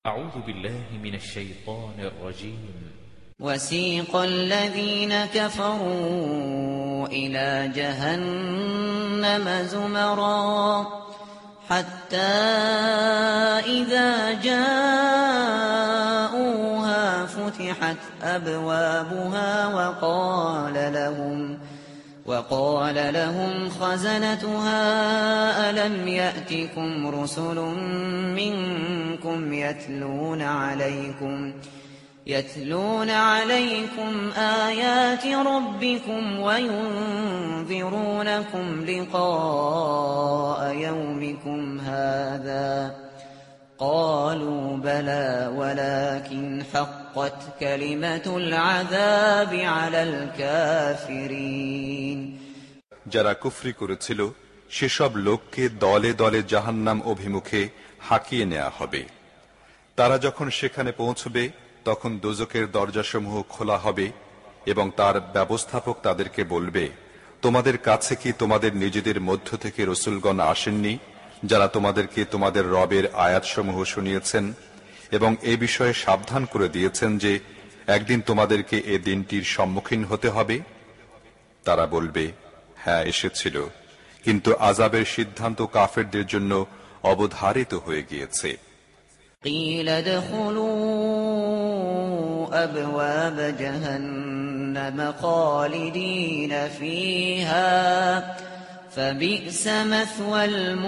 أعوذ بالله من الشيطان الرجيم وسيق الذين كفروا إلى جهنم زمرا حتى إذا جاءوها فتحت أبوابها وقال لهم خزنتها ألم يأتكم رسل منكم يتلون عليكم آيات ربكم وينذرونكم لقاء يومكم هذا قالوا بلى ولكن حقت كلمة العذاب على الكافرين যারা কুফরি করেছিল সেসব লোককে দলে দলে জাহান্নাম অভিমুখে হাঁকিয়ে নেওয়া হবে। তারা যখন সেখানে পৌঁছবে তখন দোজখের দরজাসমূহ খোলা হবে এবং তার ব্যবস্থাপক তাদেরকে বলবে, তোমাদের কাছে কি তোমাদের নিজেদের মধ্য থেকে রসুলগণ আসেননি যারা তোমাদেরকে তোমাদের রবের আয়াতসমূহ শুনিয়েছেন এবং এ বিষয়ে সাবধান করে দিয়েছেন যে একদিন তোমাদেরকে এ দিনটির সম্মুখীন হতে হবে? তারা বলবে, হ্যাঁ এসেছিল, কিন্তু আযাবের সিদ্ধান্ত কাফেরদের জন্য অবধারিত হয়ে গিয়েছে। قيل ادخلوا أبواب جهنم خالدين فيها فبئس مثوى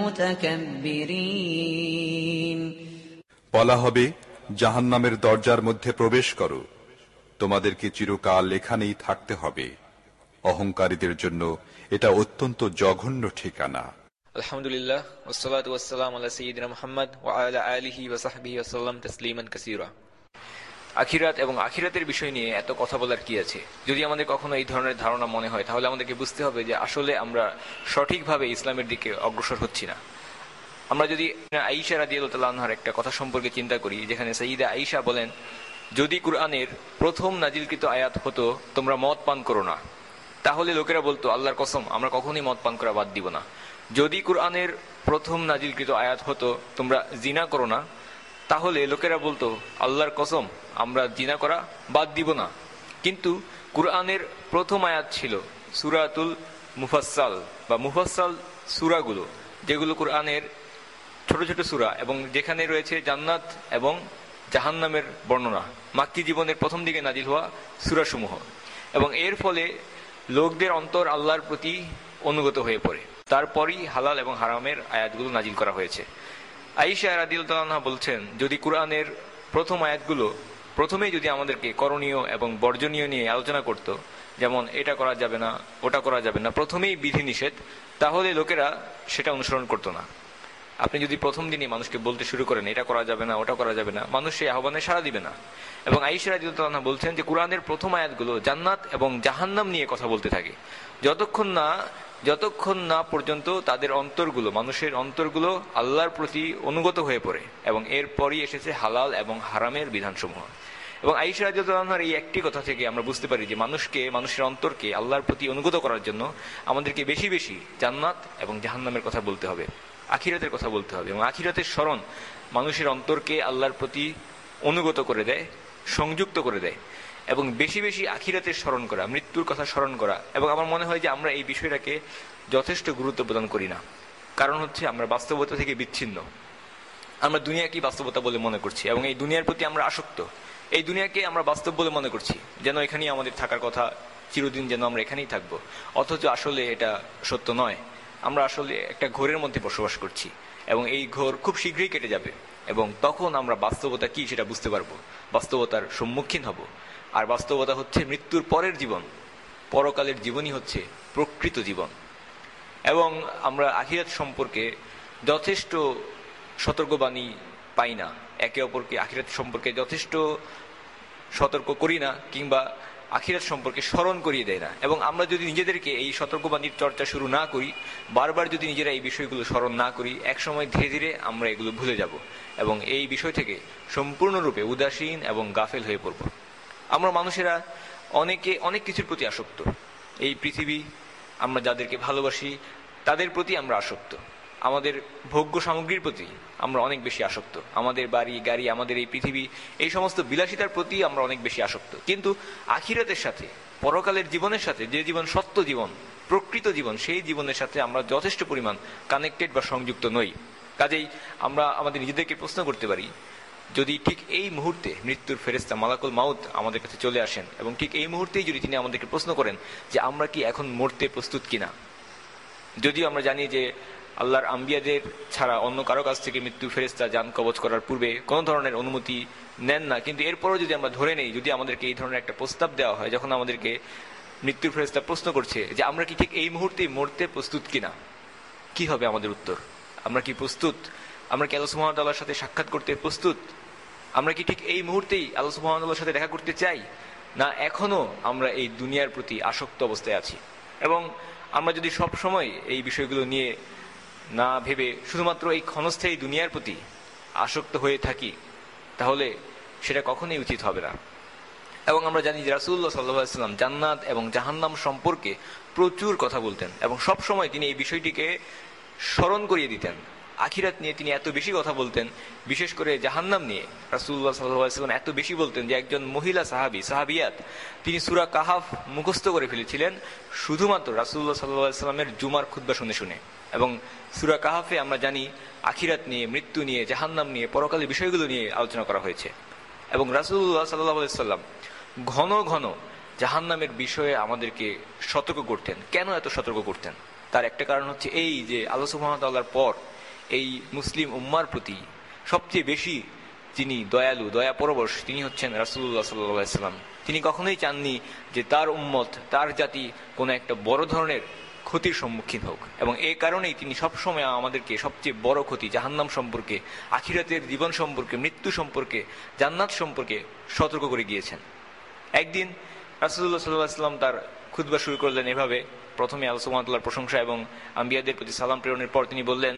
المتكبرين বলা হবে, জাহান্নামের দরজার মধ্যে প্রবেশ করো, তোমাদেরকে চিরকাল এখানেই থাকতে হবে। অহংকারীদের জন্য এটা অত্যন্ত জঘন্য ঠিকানা। আলহামদুলিল্লাহ ওয়াসসালাতু ওয়াসসালামু আলা সাইয়্যিদিনা মুহাম্মদ ওয়া আলা আলিহি ওয়া সাহবিহি ওয়া সাল্লাম তাসলিমান কাসীরা। আখিরাত এবং আখিরাতের বিষয় নিয়ে এত কথা বলার কি আছে? যদি আমাদের কখনো এই ধরনের ধারণা মনে হয় তাহলে আমাদেরকে বুঝতে হবে যে আসলে আমরা সঠিকভাবে ইসলামের দিকে অগ্রসর হচ্ছি না। আমরা যদি আয়েশা রাদিয়াল্লাহু তাআলা আনহার একটা কথা সম্পর্কে চিন্তা করি, যেখানে সাইয়্যিদা আয়েশা বলেন, যদি কুরআনের প্রথম নাজিলকৃত আয়াত হতো তোমরা মদ পান করো না, তাহলে লোকেরা বলতো আল্লাহর কসম আমরা কখনোই মদ পান করা বাদ দিব না। যদি কুরআনের প্রথম নাজিলকৃত আয়াত হতো তোমরা জিনা করো না, তাহলে লোকেরা বলতো আল্লাহর কসম আমরা জিনা করা বাদ দিব না। কিন্তু কুরআনের প্রথম আয়াত ছিল সূরাতুল মুফাসসাল বা মুফাসসাল সূরাগুলো, যেগুলো কুরআনের ছোট ছোট সূরা এবং যেখানে রয়েছে জান্নাত এবং জাহান্নামের বর্ণনা, মাক্কি জীবনের প্রথম দিকে নাজিল হওয়া সূরাসমূহ। এবং এর ফলে লোকদের অন্তর আল্লাহর প্রতি অনুগত হয়ে পড়ে। তারপরই হালাল এবং হারামের আয়াতগুলো নাজিল করা হয়েছে। আয়েশা রাদিয়াল্লাহু আনহা বলছেন, যদি কুরআনের প্রথম আয়াতগুলো প্রথমেই যদি আমাদেরকে করণীয় এবং বর্জনীয় নিয়ে আলোচনা করত, যেমন এটা করা যাবে না ওটা করা যাবে না, প্রথমেই বিধি নিষেধ, তাহলে লোকেরা সেটা অনুসরণ করত না। আপনি যদি প্রথম দিনই মানুষকে বলতে শুরু করেন এটা করা যাবে না ওটা করা যাবে না, মানুষ সেই আহ্বানে সাড়া দিবে না। এবং আয়েশা রাদিয়াল্লাহু আনহা বলছেন যে কুরআনের প্রথম আয়াতগুলো জান্নাত এবং জাহান্নাম নিয়ে কথা বলতে থাকে, যতক্ষণ না পর্যন্ত তাদের অন্তরগুলো, মানুষের অন্তরগুলো আল্লাহর প্রতি অনুগত হয়ে পড়ে। এবং এরপরই এসেছে হালাল এবং হারামের বিধানসমূহ। এবং আয়েশা রাদিয়াল্লাহু আনহার এই একটি কথা থেকে আমরা বুঝতে পারি যে মানুষের অন্তরকে আল্লাহর প্রতি অনুগত করার জন্য আমাদেরকে বেশি বেশি জান্নাত এবং জাহান্নামের কথা বলতে হবে, আখিরাতের কথা বলতে হবে। এবং আখিরাতের স্মরণ মানুষের অন্তরকে আল্লাহর প্রতি অনুগত করে দেয়, সংযুক্ত করে দেয়। এবং বেশি বেশি আখিরাতের স্মরণ করা, মৃত্যুর কথা স্মরণ করা। এবং আমার মনে হয় যে আমরা এই বিষয়টাকে যথেষ্ট গুরুত্ব প্রদান করি না। কারণ হচ্ছে আমরা বাস্তবতা থেকে বিচ্ছিন্ন। আমরা দুনিয়াকেই বাস্তবতা বলে মনে করছি এবং এই দুনিয়ার প্রতি আমরা আসক্ত। এই দুনিয়াকে আমরা বাস্তব বলে মনে করছি, যেন এখানেই আমাদের থাকার কথা, চিরদিন যেন আমরা এখানেই থাকবো। অথচ আসলে এটা সত্য নয়। আমরা আসলে একটা ঘোরের মধ্যে বসবাস করছি এবং এই ঘোর খুব শীঘ্রই কেটে যাবে। এবং তখন আমরা বাস্তবতা কি সেটা বুঝতে পারবো, বাস্তবতার সম্মুখীন হব। আর বাস্তবতা হচ্ছে মৃত্যুর পরের জীবন, পরকালের জীবনই হচ্ছে প্রকৃত জীবন। এবং আমরা আখিরাত সম্পর্কে যথেষ্ট সতর্কবাণী পাই না, একে অপরকে আখিরাত সম্পর্কে যথেষ্ট সতর্ক করি না, কিংবা আখিরাত সম্পর্কে স্মরণ করিয়ে দেয় না। এবং আমরা যদি নিজেদেরকে এই সতর্কবাণীর চর্চা শুরু না করি, বারবার যদি নিজেরা এই বিষয়গুলো স্মরণ না করি, একসময় ধীরে ধীরে আমরা এগুলো ভুলে যাব এবং এই বিষয় থেকে সম্পূর্ণরূপে উদাসীন এবং গাফেল হয়ে পড়ব। আমরা মানুষেরা অনেক কিছুর প্রতি আসক্ত। এই পৃথিবী, আমরা যাদেরকে ভালোবাসি তাদের প্রতি আমরা আসক্ত। আমাদের ভোগ্য সামগ্রীর প্রতি আমরা অনেক বেশি আসক্ত, আমাদের বাড়ি গাড়ি, আমাদের এই পৃথিবী, এই সমস্ত বিলাসিতার প্রতি আমরা অনেক বেশি আসক্ত। কিন্তু আখিরাতের সাথে, পরকালের জীবনের সাথে, যে জীবন সত্য জীবন, প্রকৃত জীবন, সেই জীবনের সাথে আমরা যথেষ্ট পরিমাণ কানেক্টেড বা সংযুক্ত নই। কাজেই আমরা আমাদের নিজেদেরকে প্রশ্ন করতে পারি, যদি ঠিক এই মুহূর্তে মৃত্যুর ফেরেশতা মালাকুল মাউত আমাদের কাছে চলে আসেন এবং ঠিক এই মুহূর্তেই যদি তিনি আমাদেরকে প্রশ্ন করেন যে আমরা কি এখন মরতে প্রস্তুত কিনা, যদিও আমরা জানি যে আল্লাহর আম্বিয়াদের ছাড়া অন্য কারো কাছ থেকে মৃত্যুর ফেরেশতা জান কবজ করার পূর্বে কোনো ধরনের অনুমতি নেন না, কিন্তু এরপরও যদি আমরা ধরে নেই, যদি আমাদেরকে এই ধরনের একটা প্রস্তাব দেওয়া হয়, যখন আমাদেরকে মৃত্যুর ফেরেশতা প্রশ্ন করছে যে আমরা কি ঠিক এই মুহূর্তেই মরতে প্রস্তুত কিনা, কি হবে আমাদের উত্তর? আমরা কি প্রস্তুত? আমরা কি আল্লাহ সুবহানাহু ওয়া তাআলার সাথে সাক্ষাৎ করতে প্রস্তুত? আমরা কি ঠিক এই মুহূর্তেই আল্লাহ সুবহানাহু ওয়া তাআলার সাথে দেখা করতে চাই, না এখনো আমরা এই দুনিয়ার প্রতি আসক্ত অবস্থায় আছি? এবং আমরা যদি সব সময় এই বিষয়গুলো নিয়ে না ভেবে শুধুমাত্র এই ক্ষণস্থায়ী দুনিয়ার প্রতি আসক্ত হয়ে থাকি, তাহলে সেটা কখনোই উচিত হবে না। এবং আমরা জানি যে রাসূলুল্লাহ সাল্লাল্লাহু আলাইহি ওয়াসাল্লাম জান্নাত এবং জাহান্নাম সম্পর্কে প্রচুর কথা বলতেন এবং সব সময় তিনি এই বিষয়টিকে স্মরণ করিয়ে দিতেন। আখিরাত নিয়ে তিনি এত বেশি কথা বলতেন, বিশেষ করে জাহান্নাম নিয়ে রাসূলুল্লাহ সাল্লাল্লাহু আলাইহি ওয়াসাল্লাম এত বেশি বলতেন যে একজন মহিলা সাহাবিয়াত তিনি সূরা কাহাফ মুখস্থ করে ফেলেছিলেন শুধুমাত্র রাসূলুল্লাহ সাল্লাল্লাহু আলাইহি ওয়াসাল্লামের জুমার খুতবা শুনে শুনে। এবং সূরা কাহাফে আমরা জানি আখিরাত নিয়ে, মৃত্যু নিয়ে, জাহান্নাম নিয়ে, পরকালের বিষয়গুলো নিয়ে আলোচনা করা হয়েছে। এবং রাসূলুল্লাহ সাল্লাল্লাহু আলাইহি ওয়াসাল্লাম ঘন ঘন জাহান্নামের বিষয়ে আমাদেরকে সতর্ক করতেন। কেন এত সতর্ক করতেন? তার একটা কারণ হচ্ছে এই যে আল্লাহ সুবহানাহু ওয়া তাআলার পর এই মুসলিম উম্মার প্রতি সবচেয়ে বেশি যিনি দয়ালু, দয়াপরবশ, তিনি হচ্ছেন রাসূলুল্লাহ সাল্লাল্লাহু আলাইহি ওয়াসাল্লাম। তিনি কখনোই চাননি যে তার উম্মত, তার জাতি কোনো একটা বড় ধরনের ক্ষতির সম্মুখীন হোক, এবং এই কারণেই তিনি সবসময় আমাদেরকে সবচেয়ে বড় ক্ষতি জাহান্নাম সম্পর্কে, আখিরাতের জীবন সম্পর্কে, মৃত্যু সম্পর্কে, জান্নাত সম্পর্কে সতর্ক করে গিয়েছেন। একদিন রাসূলুল্লাহ সাল্লাল্লাহু আলাইহি ওয়াসাল্লাম তার খুতবা শুরু করলেন এভাবে। প্রথমে আল্লাহ সুবহানাহু ওয়া তাআলার প্রশংসা এবং আম্বিয়াদের প্রতি সালাম প্রেরণের পর তিনি বললেন,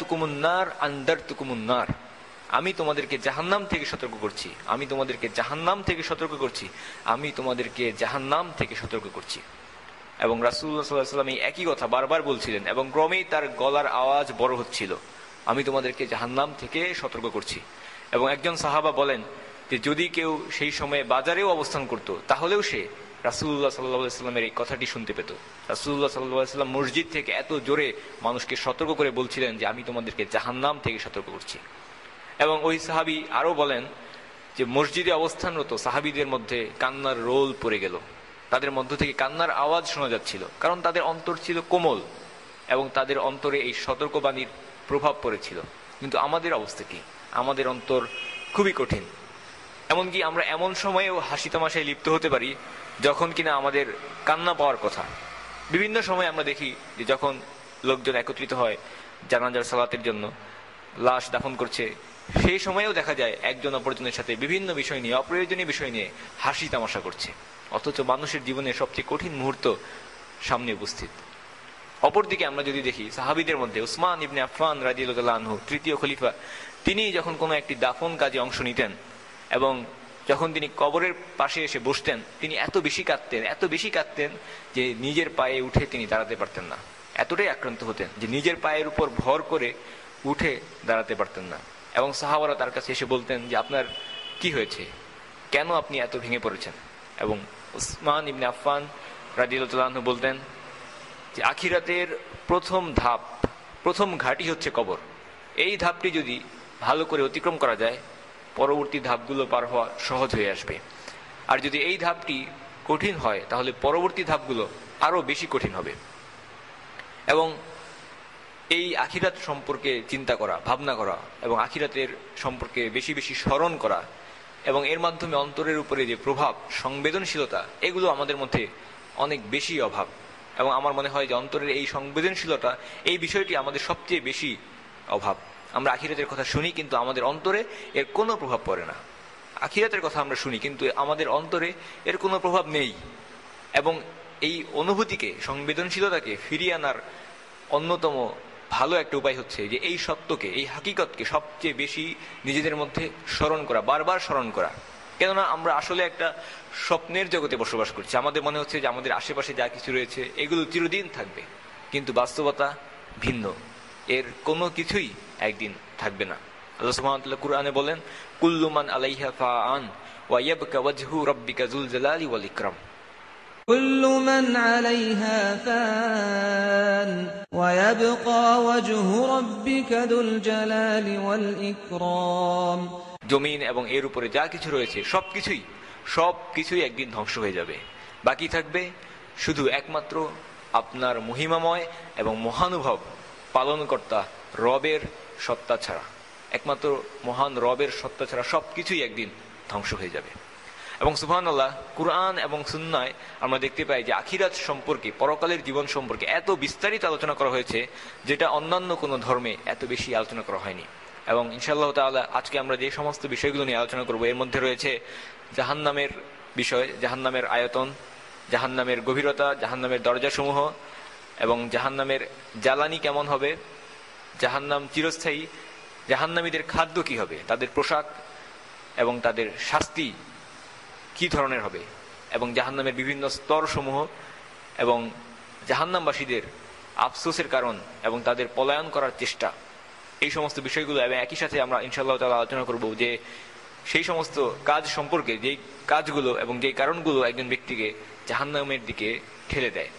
আনদারতুকুমুন নার, আমি তোমাদেরকে জাহান্নাম থেকে সতর্ক করছি, আমি তোমাদেরকে জাহান্নাম থেকে সতর্ক করছি, আমি তোমাদেরকে জাহান্নাম থেকে সতর্ক করছি। এবং রাসূলুল্লাহ সাল্লাল্লাহু আলাইহি ওয়াসাল্লাম এই একই কথা বারবার বলছিলেন এবং ক্রমেই তার গলার আওয়াজ বড় হচ্ছিল, আমি তোমাদেরকে জাহান্নাম থেকে সতর্ক করছি। এবং একজন সাহাবা বলেন যে যদি কেউ সেই সময়ে বাজারেও অবস্থান করত, তাহলেও সে রাসূলুল্লাহ সাল্লাল্লাহু আলাইহি ওয়াসাল্লামের এই কথাটি শুনতে পেত। রাসূলুল্লাহ সাল্লাল্লাহু আলাইহি ওয়াসাল্লাম মসজিদ থেকে এত জোরে মানুষকে সতর্ক করে বলছিলেন যে আমি তোমাদেরকে জাহান্নাম থেকে সতর্ক করছি। এবং ওই সাহাবী আরো বলেন যে মসজিদে অবস্থানরত সাহাবীদের মধ্যে কান্নার রোল পড়ে গেল, তাদের মধ্য থেকে কান্নার আওয়াজ শোনা যাচ্ছিল, কারণ তাদের অন্তর ছিল কোমল এবং তাদের অন্তরে এই সতর্কবাণীর প্রভাব পড়েছিল। কিন্তু আমাদের অবস্থা কি? আমাদের অন্তর খুবই কঠিন। এমনকি আমরা এমন সময়েও হাসি তামাশায় লিপ্ত হতে পারি যখন কিনা আমাদের কান্না পাওয়ার কথা। বিভিন্ন সময় আমরা দেখি যে যখন লোকজন একত্রিত হয় জানাজার সালাতের জন্য, লাশ দাফন করছে, সেই সময়েও দেখা যায় একজন অপরজনের সাথে বিভিন্ন বিষয় নিয়ে, অপ্রয়োজনীয় বিষয় নিয়ে হাসি তামাশা করছে, অথচ মানুষের জীবনের সবচেয়ে কঠিন মুহূর্ত সামনে উপস্থিত। অপরদিকে আমরা যদি দেখি সাহাবীদের মধ্যে উসমান ইবনে আফফান রাদিয়াল্লাহু আনহু, তৃতীয় খলিফা, তিনি যখন কোনো একটি দাফন কাজে অংশ নিতেন এবং যখন তিনি কবরের পাশে এসে বসতেন, তিনি এত বেশি কাঁদতেন যে নিজের পায়ে উঠে তিনি দাঁড়াতে পারতেন না। এতটাই আক্রান্ত হতেন যে নিজের পায়ের উপর ভর করে উঠে দাঁড়াতে পারতেন না। এবং সাহাবারা তার কাছে এসে বলতেন যে আপনার কি হয়েছে, কেন আপনি এত ভেঙে পড়েছেন? এবং উসমান ইবনে আফফান রাদিয়াল্লাহু আনহু বলতেন যে আখিরাতের প্রথম ঘাঁটি হচ্ছে কবর। এই ধাপটি যদি ভালো করে অতিক্রম করা যায়, পরবর্তী ধাপগুলো পার হওয়া সহজ হয়ে আসবে। আর যদি এই ধাপটি কঠিন হয়, তাহলে পরবর্তী ধাপগুলো আরো বেশি কঠিন হবে। এবং এই আখিরাত সম্পর্কে চিন্তা করা, ভাবনা করা এবং আখিরাতের সম্পর্কে বেশি বেশি স্মরণ করা এবং এর মাধ্যমে অন্তরের উপরে যে প্রভাব, সংবেদনশীলতা, এগুলো আমাদের মধ্যে অনেক বেশি অভাব। এবং আমার মনে হয় যে অন্তরের এই সংবেদনশীলতা, এই বিষয়টি আমাদের সবচেয়ে বেশি অভাব। আমরা আখিরাতের কথা শুনি কিন্তু আমাদের অন্তরে এর কোনো প্রভাব পড়ে না। আখিরাতের কথা আমরা শুনি কিন্তু আমাদের অন্তরে এর কোনো প্রভাব নেই। এবং এই অনুভূতিকে, সংবেদনশীলতাকে ফিরিয়ে আনার অন্যতম ভালো একটা উপায় হচ্ছে যে এই সত্যকে, এই হাকিকতকে সবচেয়ে বেশি নিজেদের মধ্যে স্মরণ করা, বারবার স্মরণ করা। কেননা আমরা আসলে একটা স্বপ্নের জগতে বসবাস করছি। আমাদের মনে হচ্ছে যে আমাদের আশেপাশে যা কিছু রয়েছে এগুলো চিরদিন থাকবে, কিন্তু বাস্তবতা ভিন্ন। এর কোনো কিছুই একদিন থাকবে না। আল্লাহ সুবহানাহু ওয়া তাআলা কুরআনে বলেন, কুল্লু মান আলাইহা ফাআন ওয়া ইয়াবকা ওয়াজহু রাব্বিকা যুল জালালি ওয়াল ইকরাম। كل من عليها فان ويبقى وجه ربك ذو الجلال والإكرام। জমিন এবং এর উপরে যা কিছু রয়েছে সবকিছুই একদিন ধ্বংস হয়ে যাবে। বাকি থাকবে শুধু একমাত্র আপনার মহিমাময় এবং মহানুভব পালনকর্তা রবের সত্তা ছাড়া, একমাত্র মহান রবের সত্তা ছাড়া সবকিছুই একদিন ধ্বংস হয়ে যাবে। এবং সুবহানাল্লাহ, কুরআন এবং সুন্নায় আমরা দেখতে পাই যে আখিরাত সম্পর্কে, পরকালের জীবন সম্পর্কে এত বিস্তারিত আলোচনা করা হয়েছে যেটা অন্যান্য কোনো ধর্মে এত বেশি আলোচনা করা হয়নি। এবং ইনশাআল্লাহ তাআলা আজকে আমরা যে সমস্ত বিষয়গুলো নিয়ে আলোচনা করব এর মধ্যে রয়েছে জাহান্নামের বিষয়, জাহান্নামের আয়তন, জাহান্নামের গভীরতা, জাহান্নামের দরজাসমূহ এবং জাহান্নামের জ্বালানি কেমন হবে, জাহান্নাম চিরস্থায়ী, জাহান্নামীদের খাদ্য কি হবে, তাদের পোশাক এবং তাদের শাস্তি কি ধরনের হবে, এবং জাহান্নামের বিভিন্ন স্তরসমূহ এবং জাহান্নামবাসীদের আফসোসের কারণ এবং তাদের পলায়ন করার চেষ্টা, এই সমস্ত বিষয়গুলো। এবং একই সাথে আমরা ইনশাআল্লাহ তাআলা আলোচনা করব যে সেই সমস্ত কাজ সম্পর্কে, যেই কাজগুলো এবং যেই কারণগুলো একজন ব্যক্তিকে জাহান্নামের দিকে ঠেলে দেয়।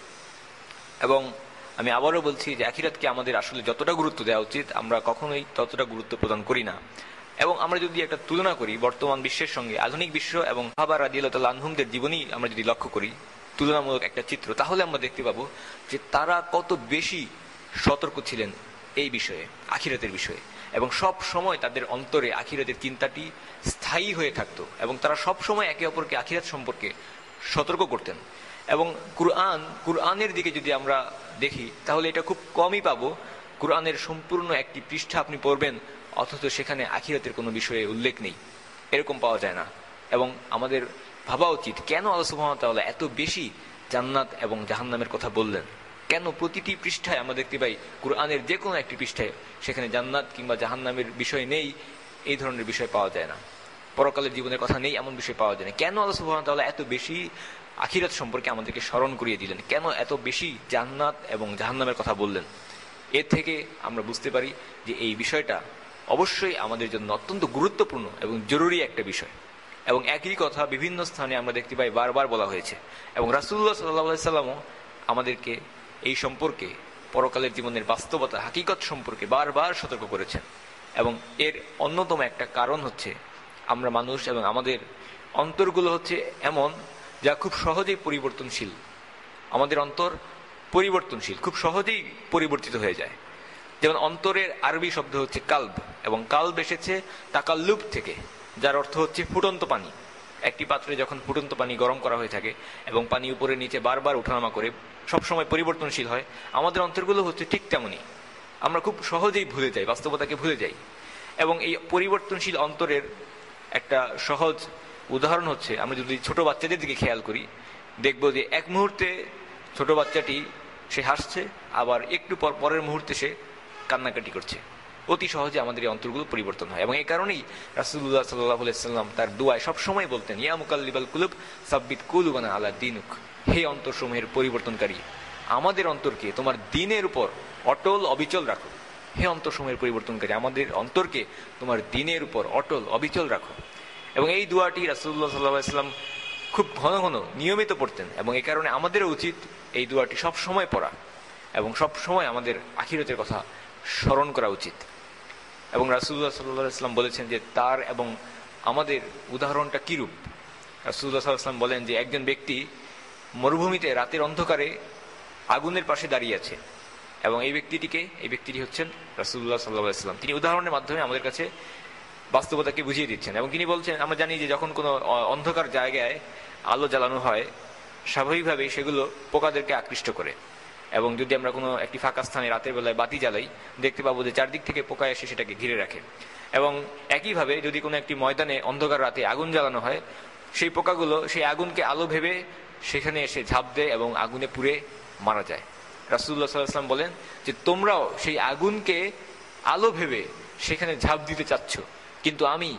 এবং আমি আবারও বলছি যে আখিরাতকে আমাদের আসলে যতটা গুরুত্ব দেওয়া উচিত আমরা কখনোই ততটা গুরুত্ব প্রদান করি না। এবং আমরা যদি একটা তুলনা করি বর্তমান বিশ্বের সঙ্গে, আধুনিক বিশ্ব এবং সাহাবা রাদিয়াল্লাহু তাআলা আনহুমদের জীবনী আমরা যদি লক্ষ্য করি, তুলনামূলক একটা চিত্র, তাহলে আমরা দেখতে পাবো যে তারা কত বেশি সতর্ক ছিলেন এই বিষয়ে, আখিরাতের বিষয়ে, এবং সব সময় তাদের অন্তরে আখিরাতের চিন্তাটি স্থায়ী হয়ে থাকতো এবং তারা সব সময় একে অপরকে আখিরাত সম্পর্কে সতর্ক করতেন। এবং কুরআনের দিকে যদি আমরা দেখি তাহলে এটা খুব কমই পাবো কুরআনের সম্পূর্ণ একটি পৃষ্ঠা আপনি পড়বেন অথচ সেখানে আখিরাতের কোনো বিষয়ে উল্লেখ নেই, এরকম পাওয়া যায় না। এবং আমাদের ভাবা উচিত কেন আল্লাহ সুবহানাহু ওয়া তাআলা এত বেশি জান্নাত এবং জাহান্নামের কথা বললেন, কেন প্রতিটি পৃষ্ঠায় আমরা দেখতে পাই কুরআনের যে কোনো একটি পৃষ্ঠায় সেখানে জান্নাত কিংবা জাহান্নামের বিষয় নেই, এই ধরনের বিষয় পাওয়া যায় না, পরকালের জীবনের কথা নেই এমন বিষয় পাওয়া যায় না। কেন আল্লাহ সুবহানাহু ওয়া তাআলা এত বেশি আখিরাত সম্পর্কে আমাদেরকে স্মরণ করিয়ে দিলেন, কেন এত বেশি জান্নাত এবং জাহান্নামের কথা বললেন? এর থেকে আমরা বুঝতে পারি যে এই বিষয়টা অবশ্যই আমাদের জন্য অত্যন্ত গুরুত্বপূর্ণ এবং জরুরি একটা বিষয়। এবং একই কথা বিভিন্ন স্থানে আমরা দেখতে পাই বারবার বলা হয়েছে। এবং রাসূলুল্লাহ সাল্লাল্লাহু আলাইহি ওয়াসাল্লামও আমাদেরকে এই সম্পর্কে, পরকালের জীবনের বাস্তবতা, হাকিকত সম্পর্কে বারবার সতর্ক করেছেন। এবং এর অন্যতম একটা কারণ হচ্ছে আমরা মানুষ এবং আমাদের অন্তরগুলো হচ্ছে এমন যা খুব সহজেই পরিবর্তনশীল। আমাদের অন্তর পরিবর্তনশীল, খুব সহজেই পরিবর্তিত হয়ে যায়। যেমন অন্তরের আরবি শব্দ হচ্ছে কালব, এবং কালব এসেছে তাকাল্লুব থেকে, যার অর্থ হচ্ছে ফুটন্ত পানি। একটি পাত্রে যখন ফুটন্ত পানি গরম করা হয়ে থাকে এবং পানি উপরে নিচে বারবার ওঠানামা করে সবসময় পরিবর্তনশীল হয়, আমাদের অন্তরগুলো হচ্ছে ঠিক তেমনই। আমরা খুব সহজেই ভুলে যাই, বাস্তবতাকে ভুলে যাই। এবং এই পরিবর্তনশীল অন্তরের একটা সহজ উদাহরণ হচ্ছে, আমরা যদি ছোট বাচ্চাদের দিকে খেয়াল করি দেখব যে এক মুহূর্তে ছোট বাচ্চাটি সে হাসছে, আবার একটু পরের মুহূর্তে সে কান্নাকাটি করছে। অতি সহজে আমাদের এই অন্তরগুলো পরিবর্তন হয়। এবং এই কারণেই রাসূলুল্লাহ সাল্লাল্লাহু আলাইহি ওয়াসাল্লাম তার দুআয় সবসময় বলতেন, ইয়া মুকাল্লিবাল কুলুব সাব্বিত কুলুবানা আলা দীনুক, হে অন্তরসমূহের পরিবর্তনকারী, আমাদের অন্তরকে তোমার দ্বীনের উপর অটল অবিচল রাখো। হে অন্তরসমূহের পরিবর্তনকারী, আমাদের অন্তরকে তোমার দ্বীনের উপর অটল অবিচল রাখো। এবং এই দুআটি রাসূলুল্লাহ সাল্লাল্লাহু আলাইহি ওয়াসাল্লাম খুব ঘন ঘন নিয়মিত পড়তেন। এবং এই কারণে আমাদেরও উচিত এই দুআটি সব সময় পড়া এবং সব সময় আমাদের আখিরাতের কথা স্মরণ করা উচিত। এবং রাসূলুল্লাহ সাল্লাল্লাহু আলাইহি ওয়াসাল্লাম বলেছেন যে তার এবং আমাদের উদাহরণটা কিরূপ। রাসূলুল্লাহ সাল্লাল্লাহু আলাইহি ওয়াসাল্লাম বলেন যে একজন ব্যক্তি মরুভূমিতে রাতের অন্ধকারে আগুনের পাশে দাঁড়িয়ে আছে, এবং এই ব্যক্তিটি হচ্ছেন রাসূলুল্লাহ সাল্লাল্লাহু আলাইহি ওয়াসাল্লাম। তিনি উদাহরণের মাধ্যমে আমাদের কাছে বাস্তবতাকে বুঝিয়ে দিচ্ছেন। এবং তিনি বলছেন, আমরা জানি যে যখন কোনো অন্ধকার জায়গায় আলো জ্বালানো হয় স্বাভাবিকভাবেই সেগুলো পোকাদেরকে আকৃষ্ট করে। এবং যদি আমরা কোনো একটি ফাঁকা স্থানে রাতের বেলায় বাতি জ্বালাই দেখতে পাবো যে চারদিক থেকে পোকা এসে সেটাকে ঘিরে রাখে। এবং একইভাবে যদি কোনো একটি ময়দানে অন্ধকার রাতে আগুন জ্বালানো হয়, সেই পোকাগুলো সেই আগুনকে আলো ভেবে সেখানে এসে ঝাঁপ দেয় এবং আগুনে পুড়ে মারা যায়। রাসূলুল্লাহ সাল্লাল্লাহু আলাইহি ওয়াসাল্লাম বলেন যে তোমরাও সেই আগুনকে আলো ভেবে সেখানে ঝাঁপ দিতে চাচ্ছ, কিন্তু আমি,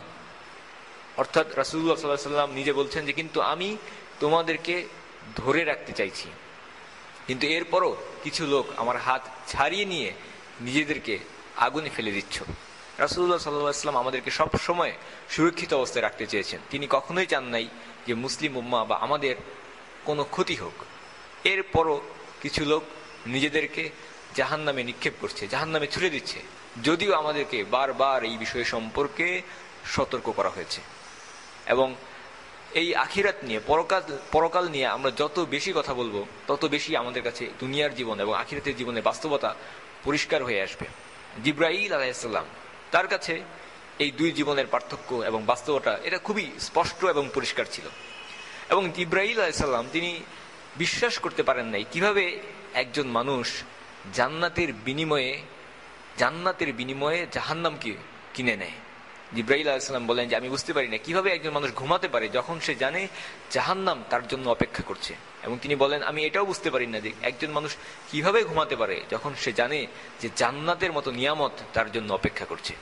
অর্থাৎ রাসূলুল্লাহ সাল্লাল্লাহু আলাইহি ওয়াসাল্লাম নিজে বলছেন যে কিন্তু আমি তোমাদেরকে ধরে রাখতে চাইছি, কিন্তু এরপরও কিছু লোক আমার হাত ছাড়িয়ে নিয়ে নিজেদেরকে আগুনে ফেলে দিচ্ছ। রাসূলুল্লাহ সাল্লাল্লাহু আলাইহি ওয়াসাল্লাম আমাদেরকে সব সময় সুরক্ষিত অবস্থায় রাখতে চেয়েছেন। তিনি কখনোই চান নাই যে মুসলিম উম্মাহ বা আমাদের কোনো ক্ষতি হোক। এরপরও কিছু লোক নিজেদেরকে জাহান্নামে নিক্ষেপ করছে, জাহান্নামে ছুড়ে দিচ্ছে, যদিও আমাদেরকে বারবার এই বিষয় সম্পর্কে সতর্ক করা হয়েছে। এবং এই আখিরাত নিয়ে, পরকাল নিয়ে আমরা যত বেশি কথা বলবো তত বেশি আমাদের কাছে দুনিয়ার জীবন এবং আখিরাতের জীবনের বাস্তবতা পরিষ্কার হয়ে আসবে। জিবরাইল আলাইহিস সালাম, তার কাছে এই দুই জীবনের পার্থক্য এবং বাস্তবতা এটা খুবই স্পষ্ট এবং পরিষ্কার ছিল। এবং জিবরাইল আলাইহিস সালাম তিনি বিশ্বাস করতে পারেন নাই কিভাবে একজন মানুষ জান্নাতের বিনিময়ে জাহান্নামকে কিনে নেয়। জিবরাইল আলাইহিস সালাম বলেন যে আমি বুঝতে পারি না কিভাবে একজন মানুষ ঘুমাতে পারে যখন সে জানে জাহান্নাম তার জন্য অপেক্ষা করছে। এবং তিনি বলেন আমি এটাও বুঝতে পারি না যে একজন মানুষ কিভাবে ঘুমাতে পারে যখন সে জানে যে জান্নাতের মতো নিয়ামত তার জন্য অপেক্ষা করছে।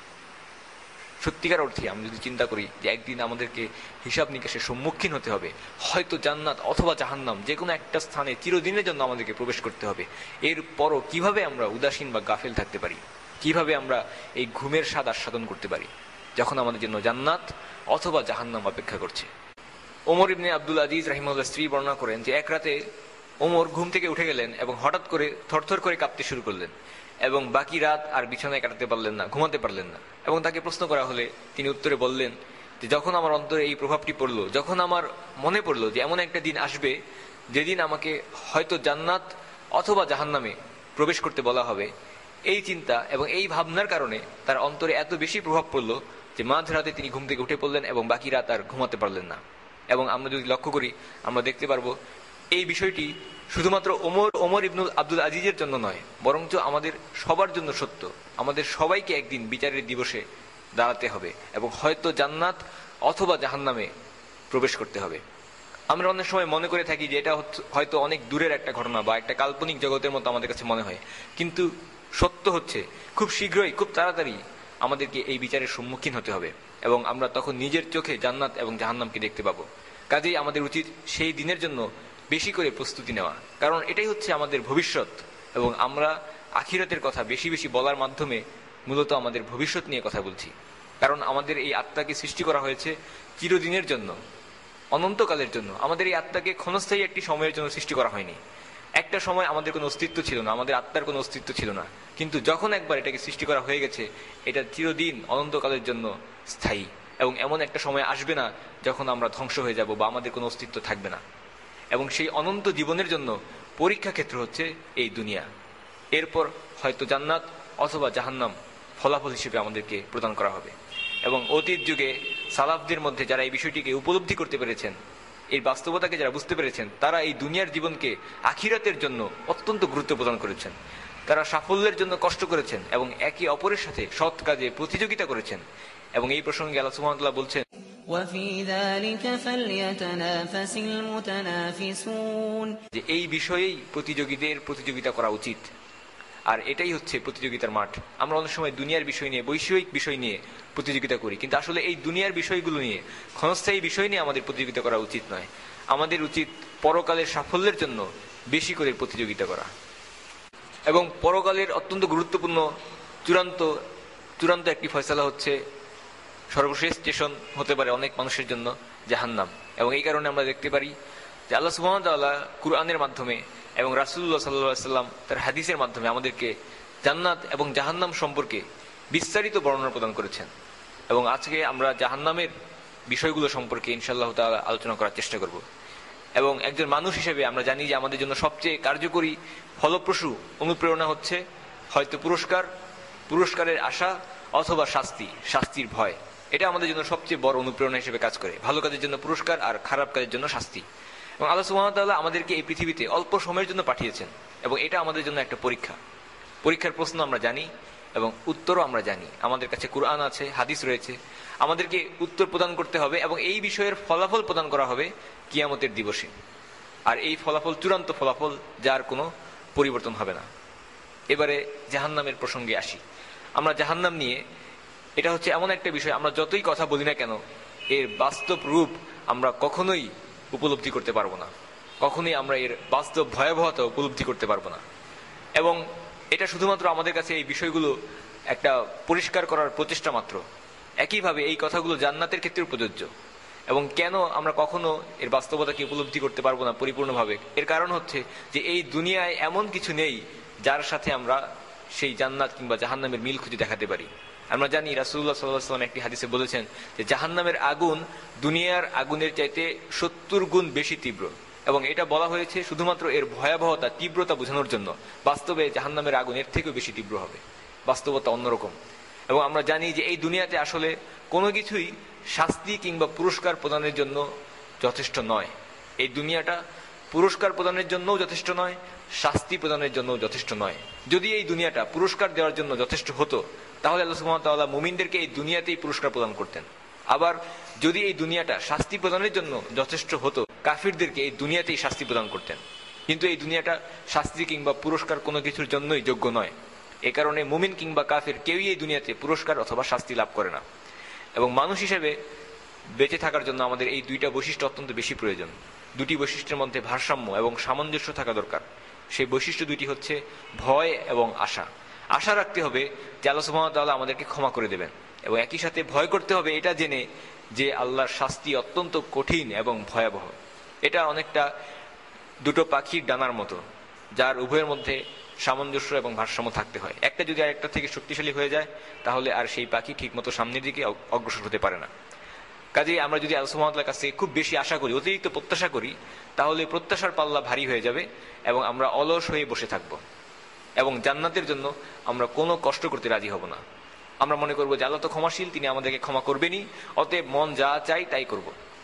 সত্যিকার অর্থে আমি যদি চিন্তা করি যে একদিন আমাদেরকে হিসাব নিকাশের সম্মুখীন হতে হবে, হয়তো জান্নাত অথবা জাহান্নাম যে কোনো একটা স্থানে চিরদিনের জন্য আমাদেরকে প্রবেশ করতে হবে, এরপরও কিভাবে আমরা উদাসীন বা গাফেল থাকতে পারি, কিভাবে আমরা এই ঘুমের স্বাদ আস্বাদন করতে পারি যখন আমাদের জন্য জান্নাত অথবা জাহান্নাম অপেক্ষা করছে। ওমর ইবনে আব্দুল আজিজ রাহিমাহুল্লাহ স্ত্রী বর্ণনা করেন যে এক রাতে ওমর ঘুম থেকে উঠে গেলেন এবং হঠাৎ করে থরথর করে কাঁপতে শুরু করলেন এবং বাকি রাত আর বিছানায় কাটাতে পারলেন না, ঘুমাতে পারলেন না। এবং তাকে প্রশ্ন করা হলে তিনি উত্তরে বললেন যে যখন আমার অন্তরে এই প্রভাবটি পড়লো, যখন আমার মনে পড়লো যে এমন একটা দিন আসবে যেদিন আমাকে হয়তো জান্নাত অথবা জাহান্নামে প্রবেশ করতে বলা হবে, এই চিন্তা এবং এই ভাবনার কারণে তার অন্তরে এত বেশি প্রভাব পড়লো যে মাঝরাতে তিনি ঘুম থেকে উঠে পড়লেন এবং বাকি রাত আর ঘুমাতে পারলেন না। এবং আমরা যদি লক্ষ্য করি আমরা দেখতে পারবো এই বিষয়টি শুধুমাত্র ওমর ইবনুল আব্দুল আজিজের জন্য নয়, বরঞ্চ আমাদের সবার জন্য সত্য। আমাদের সবাইকে একদিন বিচারের দিবসে দাঁড়াতে হবে এবং হয়তো জান্নাত অথবা জাহান্নামে প্রবেশ করতে হবে। আমরা অনেক সময় মনে করে থাকি যে এটা হয়তো অনেক দূরের একটা ঘটনা বা একটা কাল্পনিক জগতের মতো আমাদের কাছে মনে হয়, কিন্তু সত্য হচ্ছে খুব শীঘ্রই, খুব তাড়াতাড়ি আমাদেরকে এই বিচারের সম্মুখীন হতে হবে এবং আমরা তখন নিজের চোখে জান্নাত এবং জাহান্নামকে দেখতে পাবো। কাজেই আমাদের উচিত সেই দিনের জন্য বেশি করে প্রস্তুতি নেওয়া, কারণ এটাই হচ্ছে আমাদের ভবিষ্যৎ। এবং আমরা আখিরাতের কথা বেশি বেশি বলার মাধ্যমে মূলত আমাদের ভবিষ্যৎ নিয়ে কথা বলছি, কারণ আমাদের এই আত্মাকে সৃষ্টি করা হয়েছে চিরদিনের জন্য, অনন্তকালের জন্য। আমাদের এই আত্মাকে ক্ষণস্থায়ী একটি সময়ের জন্য সৃষ্টি করা হয়নি। একটা সময় আমাদের কোনো অস্তিত্ব ছিল না, আমাদের আত্মার কোনো অস্তিত্ব ছিল না, কিন্তু যখন একবার এটাকে সৃষ্টি করা হয়ে গেছে এটা চিরদিন অনন্তকালের জন্য স্থায়ী। এবং এমন একটা সময় আসবে না যখন আমরা ধ্বংস হয়ে যাব বা আমাদের কোনো অস্তিত্ব থাকবে না। এবং সেই অনন্ত জীবনের জন্য পরীক্ষা ক্ষেত্র হচ্ছে এই দুনিয়া। এরপর হয়তো জান্নাত অথবা জাহান্নাম ফলাফল হিসেবে আমাদেরকে প্রদান করা হবে। এবং অতীত যুগে সালাফদের মধ্যে যারা এই বিষয়টিকে উপলব্ধি করতে পেরেছেন, এই বাস্তবতাকে যারা বুঝতে পেরেছেন, তারা এই দুনিয়ার জীবনকে আখিরাতের জন্য অত্যন্ত গুরুত্ব প্রদান করেছেন। তারা সাফল্যের জন্য কষ্ট করেছেন এবং একে অপরের সাথে সৎ কাজে প্রতিযোগিতা করেছেন। এবং এই প্রসঙ্গে আল্লাহ সুবহানাহু ওয়া তাআলা বলছেন, وَفِي ذَلِكَ فَلْيَتَنَافَسِ الْمُتَنَافِسُونَ, যে এই বিষয়েই প্রতিযোগীদের প্রতিযোগিতা করা উচিত। আর এটাই হচ্ছে প্রতিযোগিতার মাঠ। আমরা অনেক সময় দুনিয়ার বিষয় নিয়ে, বৈষয়িক বিষয় নিয়ে প্রতিযোগিতা করি, কিন্তু আসলে এই দুনিয়ার বিষয়গুলো নিয়ে, ক্ষণস্থায়ী বিষয় নিয়ে আমাদের প্রতিযোগিতা করা উচিত নয়। আমাদের উচিত পরকালের সাফল্যের জন্য বেশি করে প্রতিযোগিতা করা। এবং পরকালের অত্যন্ত গুরুত্বপূর্ণ চূড়ান্ত একটি ফয়সালা হচ্ছে, সর্বশেষ স্টেশন হতে পারে অনেক মানুষের জন্য জাহান্নাম। এবং এই কারণে আমরা দেখতে পারি যে আল্লাহ সুবহানাহু ওয়া তাআলা কুরআনের মাধ্যমে এবং রাসূলুল্লাহ সাল্লাল্লাহু আলাইহি ওয়াসাল্লাম তার হাদিসের মাধ্যমে আমাদেরকে জান্নাত এবং জাহান্নাম সম্পর্কে বিস্তারিত বর্ণনা প্রদান করেছেন। এবং আজকে আমরা জাহান্নামের বিষয়গুলো সম্পর্কে ইনশাআল্লাহ তাআলা আলোচনা করার চেষ্টা করব। এবং একজন মানুষ হিসেবে আমরা জানি যে আমাদের জন্য সবচেয়ে কার্যকরী, ফলপ্রসূ অনুপ্রেরণা হচ্ছে হয়তো পুরস্কারের আশা অথবা শাস্তির ভয়। এটা আমাদের জন্য সবচেয়ে বড় অনুপ্রেরণা হিসেবে কাজ করে। ভালো কাজের জন্য পুরস্কার আর খারাপ কাজের জন্য শাস্তি। এবং আল্লাহ সুবহানাহু ওয়া তাআলা আমাদেরকে এই পৃথিবীতে অল্প সময়ের জন্য পাঠিয়েছেন এবং এটা আমাদের জন্য একটা পরীক্ষার প্রশ্ন আমরা জানি এবং উত্তরও আমরা জানি। আমাদের কাছে কুরআন আছে, হাদিস রয়েছে, আমাদেরকে উত্তর প্রদান করতে হবে এবং এই বিষয়ের ফলাফল প্রদান করা হবে কিয়ামতের দিবসে। আর এই ফলাফল চূড়ান্ত ফলাফল, যার কোনো পরিবর্তন হবে না। এবারে জাহান্নামের প্রসঙ্গে আসি। আমরা জাহান্নাম নিয়ে, এটা হচ্ছে এমন একটা বিষয়, আমরা যতই কথা বলি না কেন এর বাস্তব রূপ আমরা কখনোই উপলব্ধি করতে পারবো না, কখনোই আমরা এর বাস্তব ভয়াবহতা উপলব্ধি করতে পারবো না। এবং এটা শুধুমাত্র আমাদের কাছে এই বিষয়গুলো একটা পরিষ্কার করার প্রচেষ্টা মাত্র। একইভাবে এই কথাগুলো জান্নাতের ক্ষেত্রে প্রযোজ্য। এবং কেন আমরা কখনো এর বাস্তবতাকে উপলব্ধি করতে পারবো না পরিপূর্ণভাবে, এর কারণ হচ্ছে যে এই দুনিয়ায় এমন কিছু নেই যার সাথে আমরা সেই জান্নাত কিংবা জাহান্নামের মিল খুঁজে দেখাতে পারি। আমরা জানি রাসূলুল্লাহ সাল্লাল্লাহু আলাইহি ওয়াসাল্লাম একটি হাদিসে বলেছেন যে জাহান্নামের আগুন দুনিয়ার আগুনের চাইতে 70 গুণ বেশি তীব্র, এবং এটা বলা হয়েছে শুধুমাত্র এর ভয়াবহতা তীব্রতা বোঝানোর জন্য। বাস্তবে জাহান্নামের আগুন এর থেকেও বেশি তীব্র হবে, বাস্তবতা অন্যরকম। এবং আমরা জানি যে এই দুনিয়াতে আসলে কোনো কিছুই শাস্তি কিংবা পুরস্কার প্রদানের জন্য যথেষ্ট নয়। এই দুনিয়াটা পুরস্কার প্রদানের জন্যও যথেষ্ট নয়, শাস্তি প্রদানের জন্য যথেষ্ট নয়। যদি এই দুনিয়াটা পুরস্কার দেওয়ার জন্য যথেষ্ট হতো তাহলে আল্লাহ সুবহানাহু ওয়া তাআলা মুমিনদেরকে এই দুনিয়াতেই পুরস্কার প্রদান করতেন। আবার যদি এই দুনিয়াটা শাস্তি প্রদানের জন্য যথেষ্ট হতো, কাফিরদেরকে এই দুনিয়াতেই শাস্তি প্রদান করতেন। কিন্তু এই দুনিয়াটা শাস্তি কিংবা পুরস্কার কোনো কিছুর জন্যই যোগ্য নয়। এ কারণে মুমিন কিংবা কাফির কেউই এই দুনিয়াতে পুরস্কার অথবা শাস্তি লাভ করে না। এবং মানুষ হিসেবে বেঁচে থাকার জন্য আমাদের এই দুইটা বৈশিষ্ট্য অত্যন্ত বেশি প্রয়োজন। দুটি বৈশিষ্ট্যের মধ্যে ভারসাম্য এবং সামঞ্জস্য থাকা দরকার। সেই বৈশিষ্ট্য দুটি হচ্ছে ভয় এবং আশা। আশা রাখতে হবে যে আল্লাহ সুবহানাহু ওয়া তাআলা আমাদেরকে ক্ষমা করে দেবেন, এবং একই সাথে ভয় করতে হবে এটা জেনে যে আল্লাহর শাস্তি অত্যন্ত কঠিন এবং ভয়াবহ। এটা অনেকটা দুটো পাখির ডানার মতো, যার উভয়ের মধ্যে সামঞ্জস্য এবং ভারসাম্য থাকতে হয়। একটা যদি আরেকটা থেকে শক্তিশালী হয়ে যায় তাহলে আর সেই পাখি ঠিকমতো সামনের দিকে অগ্রসর হতে পারে না। কাজেই আমরা যদি আল্লাহ সুবহানাহু ওয়া তাআলার কাছে খুব বেশি আশা করি, অতিরিক্ত প্রত্যাশা করি, তাহলে প্রত্যাশার পাল্লা ভারী হয়ে যাবে এবং আমরা অলস হয়ে বসে থাকব, এবং জান্নাতের জন্য আমরা কোনো কষ্ট করতে রাজি হব না। আমরা মনে করবো যে আল্লাহ তো ক্ষমাশীল, তিনি আমাদেরকে ক্ষমা করবেনই, অতএব মন যা চাই তাই করব।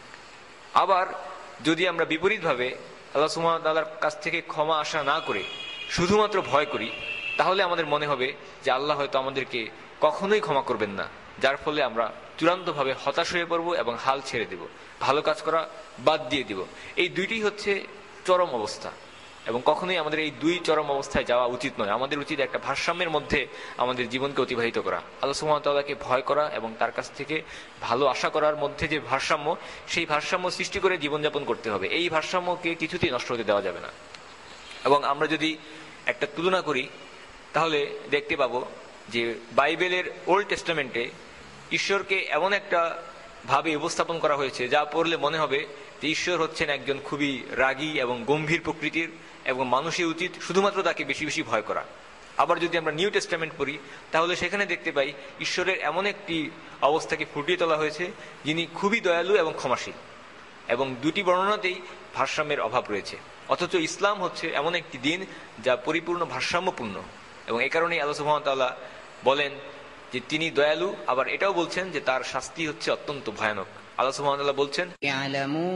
আবার যদি আমরা বিপরীতভাবে আল্লাহ সুবহানাহু ওয়া তাআলার কাছ থেকে ক্ষমা আশা না করে শুধুমাত্র ভয় করি, তাহলে আমাদের মনে হবে যে আল্লাহ হয়তো আমাদেরকে কখনোই ক্ষমা করবেন না, যার ফলে আমরা চূড়ান্তভাবে হতাশ হয়ে পড়ব এবং হাল ছেড়ে দেব, ভালো কাজ করা বাদ দিয়ে দিব। এই দুইটি হচ্ছে চরম অবস্থা, এবং কখনোই আমাদের এই দুই চরম অবস্থায় যাওয়া উচিত নয়। আমাদের উচিত একটা ভারসাম্যের মধ্যে আমাদের জীবনকে অতিবাহিত করা, আল্লাহ সুবহানাহু ওয়া তাআলাকে ভয় করা এবং তার কাছ থেকে ভালো আশা করার মধ্যে যে ভারসাম্য, সেই ভারসাম্য সৃষ্টি করে জীবনযাপন করতে হবে। এই ভারসাম্যকে কিছুতেই নষ্ট হতে দেওয়া যাবে না। এবং আমরা যদি একটা তুলনা করি তাহলে দেখতে পাবো যে বাইবেলের ওল্ড টেস্টামেন্টে ঈশ্বরকে এমন একটা ভাবে উপস্থাপন করা হয়েছে যা পড়লে মনে হবে যে ঈশ্বর হচ্ছেন একজন খুবই রাগী এবং গম্ভীর প্রকৃতির, এবং মানুষের উচিত শুধুমাত্র তাকে বেশি বেশি ভয় করা। আবার যদি আমরা নিউ টেস্টামেন্ট পড়ি তাহলে সেখানে দেখতে পাই ঈশ্বরের এমন একটি অবস্থাকে ফুটিয়ে তোলা হয়েছে যিনি খুবই দয়ালু এবং ক্ষমাশীল, এবং দুটি বর্ণনাতেই ভারসাম্যের অভাব রয়েছে। অথচ ইসলাম হচ্ছে এমন একটি দিন যা পরিপূর্ণ ভারসাম্যপূর্ণ, এবং এই কারণেই আল্লাহ সুবহানাহু ওয়া তাআলা বলেন যে তিনি দয়ালু, আবার এটাও বলছেন যে তার শাস্তি হচ্ছে অত্যন্ত ভয়ানক। আল্লাহ সুবহানাহু ওয়া তাআলা বলছেন, ইয়ালামু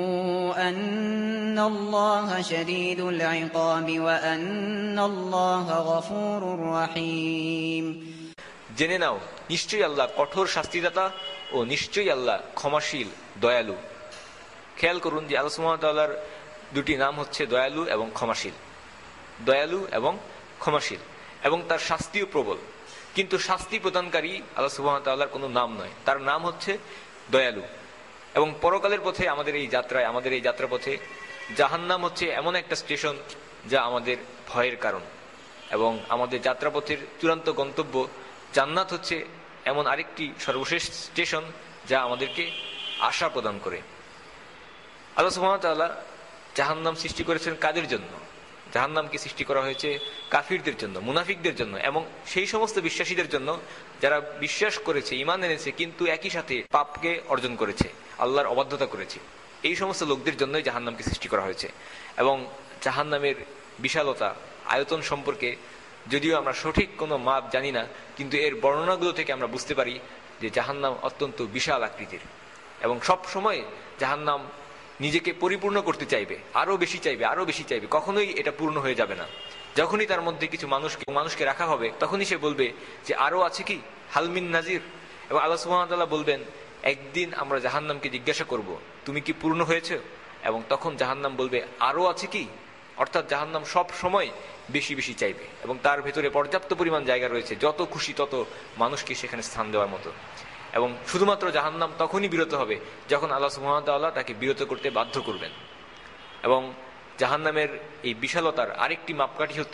আন্নাল্লাহা শাদীদুল ইকাবি ওয়া আন্নাল্লাহা গফুরুর রহিম। জেনে নাও নিশ্চয়ই আল্লাহ কঠোর শাস্তিদাতা ও নিশ্চয়ই আল্লাহ ক্ষমাশীল দয়ালু। খেয়াল করুন যে আল্লাহ সুবহানাহু ওয়া তাআলার দুটি নাম হচ্ছে দয়ালু এবং ক্ষমাশীল, দয়ালু এবং ক্ষমাশীল, এবং তার শাস্তিও প্রবল। কিন্তু শাস্তি প্রদানকারী আল্লাহ সুবহানাহু ওয়া তাআলার কোনো নাম নয়, তার নাম হচ্ছে দয়ালু। এবং পরকালের পথে আমাদের এই যাত্রাপথে জাহান্নাম হচ্ছে এমন একটা স্টেশন যা আমাদের ভয়ের কারণ, এবং আমাদের যাত্রাপথের চূড়ান্ত গন্তব্য জান্নাত হচ্ছে এমন আরেকটি সর্বশেষ স্টেশন যা আমাদেরকে আশা প্রদান করে। আল্লাহ সুবহানাহু ওয়া তাআলা জাহান্নাম সৃষ্টি করেছেন কাদের জন্য? জাহান্নামকে সৃষ্টি করা হয়েছে কাফিরদের জন্য, মুনাফিকদের জন্য, এবং সেই সমস্ত বিশ্বাসীদের জন্য যারা বিশ্বাস করেছে, ঈমান এনেছে, কিন্তু একই সাথে পাপকে অর্জন করেছে, আল্লাহর অবাধ্যতা করেছে। এই সমস্ত লোকদের জন্যই জাহান্নামকে সৃষ্টি করা হয়েছে। এবং জাহান্নামের বিশালতা, আয়তন সম্পর্কে যদিও আমরা সঠিক কোনো মাপ জানি না, কিন্তু এর বর্ণনাগুলো থেকে আমরা বুঝতে পারি যে জাহান্নাম অত্যন্ত বিশাল আকৃতির, এবং সব সময় জাহান্নাম নিজেকে পরিপূর্ণ করতে চাইবে, আরো বেশি চাইবে, আরো বেশি চাইবে, কখনোই এটা পূর্ণ হয়ে যাবে না। যখনই তার মধ্যে কিছু মানুষকে রাখা হবে তখনই সে বলবে যে আরো আছে কি, হালমিন নাজির। এবং আল্লাহ সুবহানাহু ওয়া তাআলা বলবেন একদিন আমরা জাহান্নামকে জিজ্ঞাসা করব তুমি কি পূর্ণ হয়েছে, এবং তখন জাহান্নাম বলবে আরো আছে কি। অর্থাৎ জাহান্নাম সব সময় বেশি বেশি চাইবে, এবং তার ভেতরে পর্যাপ্ত পরিমাণ জায়গা রয়েছে, যত খুশি তত মানুষকে সেখানে স্থান দেওয়ার মতো। এবং শুধুমাত্র জাহান্নাম তখনই বিরত হবে যখন আল্লাহ সুবহানাহু ওয়া তাআলা তাকে বিরত করতে বাধ্য করবেন। এবং জাহান্নামের এই বিশালতার আরেকটি মাপকাঠি হচ্ছে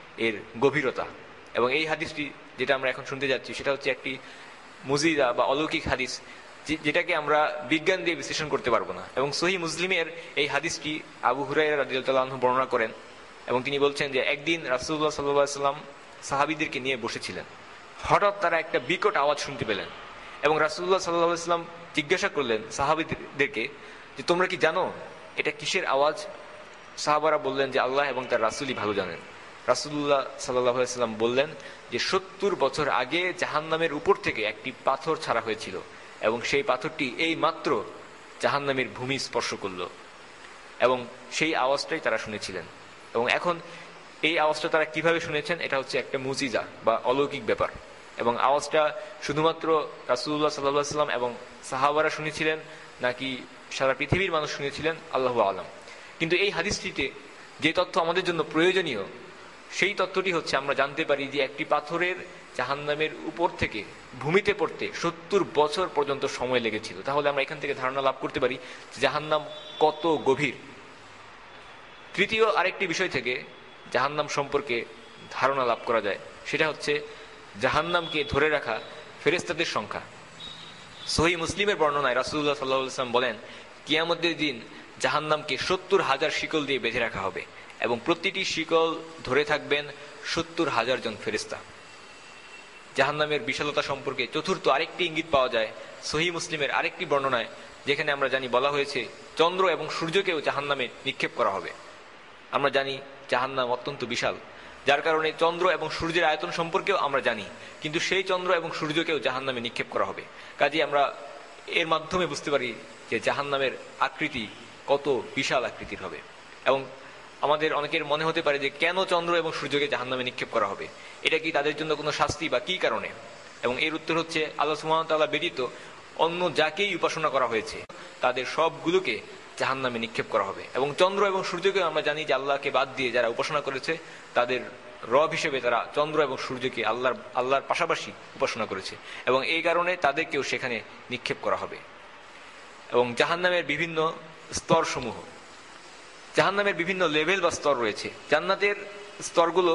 এর গভীরতা। এবং এই হাদিসটি যেটা আমরা এখন শুনতে যাচ্ছি সেটা হচ্ছে একটি মুজিজা বা অলৌকিক হাদিস, যেটাকে আমরা বিজ্ঞান দিয়ে বিশ্লেষণ করতে পারবো না। এবং সহিহ মুসলিমের এই হাদিসটি আবু হুরায়রা রাদিয়াল্লাহু আনহু বর্ণনা করেন, এবং তিনি বলছেন যে একদিন রাসূলুল্লাহ সাল্লাল্লাহু আলাইহি ওয়াসাল্লাম সাহাবীদেরকে নিয়ে বসেছিলেন। হঠাৎ তারা একটা বিকট আওয়াজ শুনতে পেলেন, এবং রাসূলুল্লাহ সাল্লাল্লাহু আলাইহি ওয়াসাল্লাম জিজ্ঞাসা করলেন সাহাবীদেরকে যে তোমরা কি জানো এটা কিসের আওয়াজ? সাহাবারা বললেন যে আল্লাহ এবং তার রাসূলই ভালো জানেন। রাসূলুল্লাহ সাল্লাল্লাহু আলাইহি ওয়াসাল্লাম বললেন যে 70 বছর আগে জাহান্নামের উপর থেকে একটি পাথর ছাড়া হয়েছিল, এবং সেই পাথরটি এই মাত্র জাহান্নামের ভূমি স্পর্শ করল, এবং সেই আওয়াজটাই তারা শুনেছিলেন। এবং এখন এই আওয়াজটা তারা কিভাবে শুনেছেন, এটা হচ্ছে একটা মুজিজা বা অলৌকিক ব্যাপার। এবং আওয়াজটা শুধুমাত্র রাসূলুল্লাহ সাল্লাল্লাহু আলাইহি ওয়াসাল্লাম এবং সাহাবারা শুনেছিলেন নাকি সারা পৃথিবীর মানুষ শুনেছিলেন, আল্লাহু আ'লাম। কিন্তু এই হাদিসটিতে যে তথ্য আমাদের জন্য প্রয়োজনীয়, সেই তথ্যটি হচ্ছে আমরা জানতে পারি যে একটি পাথরের জাহান্নামের উপর থেকে ভূমিতে পড়তে 70 বছর পর্যন্ত সময় লেগেছিল। তাহলে আমরা এখান থেকে ধারণা লাভ করতে পারি যে জাহান্নাম কত গভীর। তৃতীয় আরেকটি বিষয় থেকে জাহান্নাম সম্পর্কে ধারণা লাভ করা যায়, সেটা হচ্ছে জাহান্নামকে ধরে রাখা ফেরেশতাদের সংখ্যা। সহিহ মুসলিমের বর্ণনায় রাসূলুল্লাহ সাল্লাল্লাহু আলাইহি ওয়াসাল্লাম বলেন, কিয়ামতের দিন জাহান্নামকে 70,000 শিকল দিয়ে বেঁধে রাখা হবে, এবং প্রতিটি শিকল ধরে থাকবেন 70,000 জন ফেরেশতা। জাহান্নামের বিশালতা সম্পর্কে চতুর্থ আরেকটি ইঙ্গিত পাওয়া যায় সহিহ মুসলিমের আরেকটি বর্ণনায়, যেখানে আমরা জানি বলা হয়েছে চন্দ্র এবং সূর্যকেও জাহান্নামে নিক্ষেপ করা হবে। আমরা জানি জাহান্নাম অত্যন্ত বিশাল, যার কারণে চন্দ্র এবং সূর্যের আয়তন সম্পর্কেও আমরা জানি, কিন্তু সেই চন্দ্র এবং সূর্যকেও জাহান্নামে নিক্ষেপ করা হবে। কাজেই আমরা এর মাধ্যমে বুঝতে পারি যে জাহান্নামের আকৃতি কত বিশাল আকৃতির হবে। এবং আমাদের অনেকের মনে হতে পারে যে কেন চন্দ্র এবং সূর্যকে জাহান্নামে নিক্ষেপ করা হবে, এটা কি তাদের জন্য কোনো শাস্তি বা কি কারণে? এবং এর উত্তর হচ্ছে আল্লাহ সুবহানাহু ওয়া তাআলা ব্যতীত অন্য যাকেই উপাসনা করা হয়েছে তাদের সবগুলোকে জাহান্নামে নিক্ষেপ করা হবে। এবং চন্দ্র এবং সূর্যকে আমরা জানি যে আল্লাহকে বাদ দিয়ে যারা উপাসনা করেছে তাদের রব হিসেবে তারা চন্দ্র এবং সূর্যকে আল্লাহর পাশাপাশি উপাসনা করেছে, এবং এই কারণে তাদেরকেও সেখানে নিক্ষেপ করা হবে। এবং জাহান্নামের বিভিন্ন স্তর সমূহ, জাহান্নামের বিভিন্ন লেভেল বা স্তর রয়েছে। জান্নাতের স্তরগুলো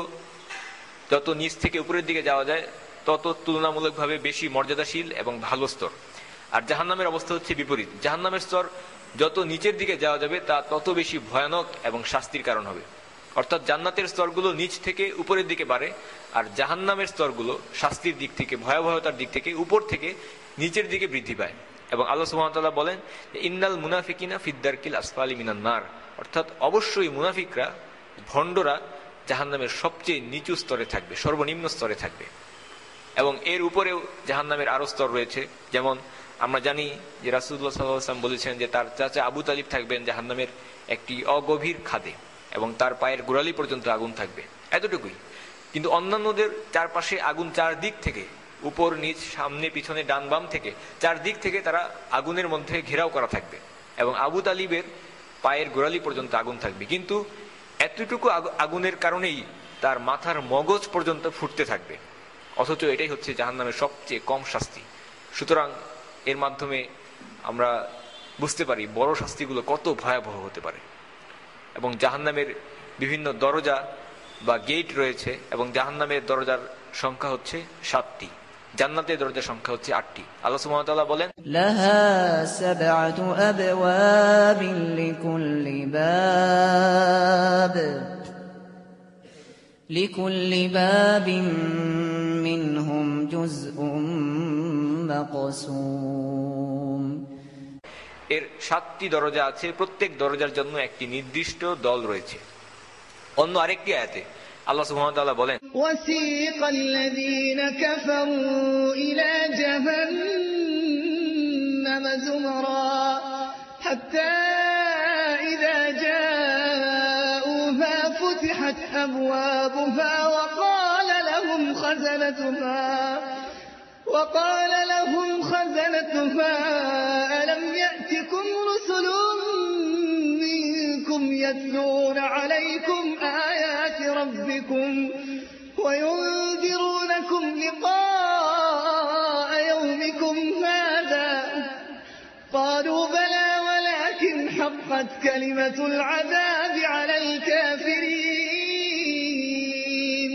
যত নিচ থেকে উপরের দিকে যাওয়া যায় তত তুলনামূলকভাবে বেশি মর্যাদাশীল এবং ভালো স্তর। আর জাহান্নামের অবস্থা হচ্ছে বিপরীত, জাহান্নামের স্তর যত নিচের দিকে যাওয়া যাবে তা তত বেশি ভয়ানক এবং শাস্তির কারণ হবে। অর্থাৎ জান্নাতের স্তরগুলো নিচ থেকে উপরের দিকে বাড়ে, আর জাহান্নামের স্তরগুলো শাস্তির দিক থেকে, ভয়াবহতার দিক থেকে উপর থেকে নিচের দিকে বৃদ্ধি পায়। এবং আল্লাহ সুবহানাহু ওয়া তাআলা বলেন, ইন্নাল মুনাফিকিনা ফিদ-দারকিল আসফালি মিনান নার, অর্থাৎ অবশ্যই মুনাফিকরা, ভণ্ডরা জাহান্নামের সবচেয়ে নিচু স্তরে থাকবে, সর্বনিম্ন স্তরে থাকবে। এবং এর উপরেও জাহান্নামের আরো স্তর রয়েছে। যেমন আমরা জানি যে রাসূলুল্লাহ সাল্লাল্লাহু আলাইহি ওয়াসাল্লাম বলেছেন যে তার চাচা আবু তালিব থাকবেন জাহান্নামের একটি অগভীর খাদে, এবং তার পায়ের গোড়ালি পর্যন্ত আগুন থাকবে, এতটুকুই। কিন্তু অন্যান্যদের চারপাশে আগুন চারদিক থেকে, উপর নিচ সামনে পিছনে ডান বাম থেকে চারদিক থেকে তারা আগুনের মধ্যে ঘেরাও করা থাকবে, এবং আবু তালিবের পায়ের গোড়ালি পর্যন্ত আগুন থাকবে। কিন্তু এতটুকু আগুনের কারণেই তার মাথার মগজ পর্যন্ত ফুটতে থাকবে, অথচ এটাই হচ্ছে জাহান্নামের সবচেয়ে কম শাস্তি। সুতরাং এর মাধ্যমে আমরা বুঝতে পারি বড় শাস্তিগুলো কত ভয়াবহ হতে পারে। এবং জাহান্নামের বিভিন্ন দরজা বা গেট রয়েছে, এবং জাহান্নামের দরজার সংখ্যা হচ্ছে 7টি, জান্নাতের দরজার সংখ্যা হচ্ছে 8টি। আল্লাহ সুবহানাহু ওয়া তাআলা বলেন, লাহা সাবআতু আবওয়াবিন লিকুল্লি বাবিন মিনহুম জুজউম মাকসুম। এর 7টি দরজা আছে, প্রত্যেক দরজার জন্য একটি নির্দিষ্ট দল রয়েছে। অন্য আরেকটি আয়াতে আল্লাহ সুবহানাহু ওয়া তাআলা বলেন, ওয়াসীকাল্লাযীনা কাফারু ইলা জাহান্নাম যুমরা হাত্তা ইযা জাউহা ফুতিহাত আবওয়াবুহা وقال لهم خزنتها ألم يأتكم رسل منكم يتلون عليكم آيات ربكم وينذرونكم لقاء يومكم هذا قالوا بلى ولكن حقت كلمة العذاب على الكافرين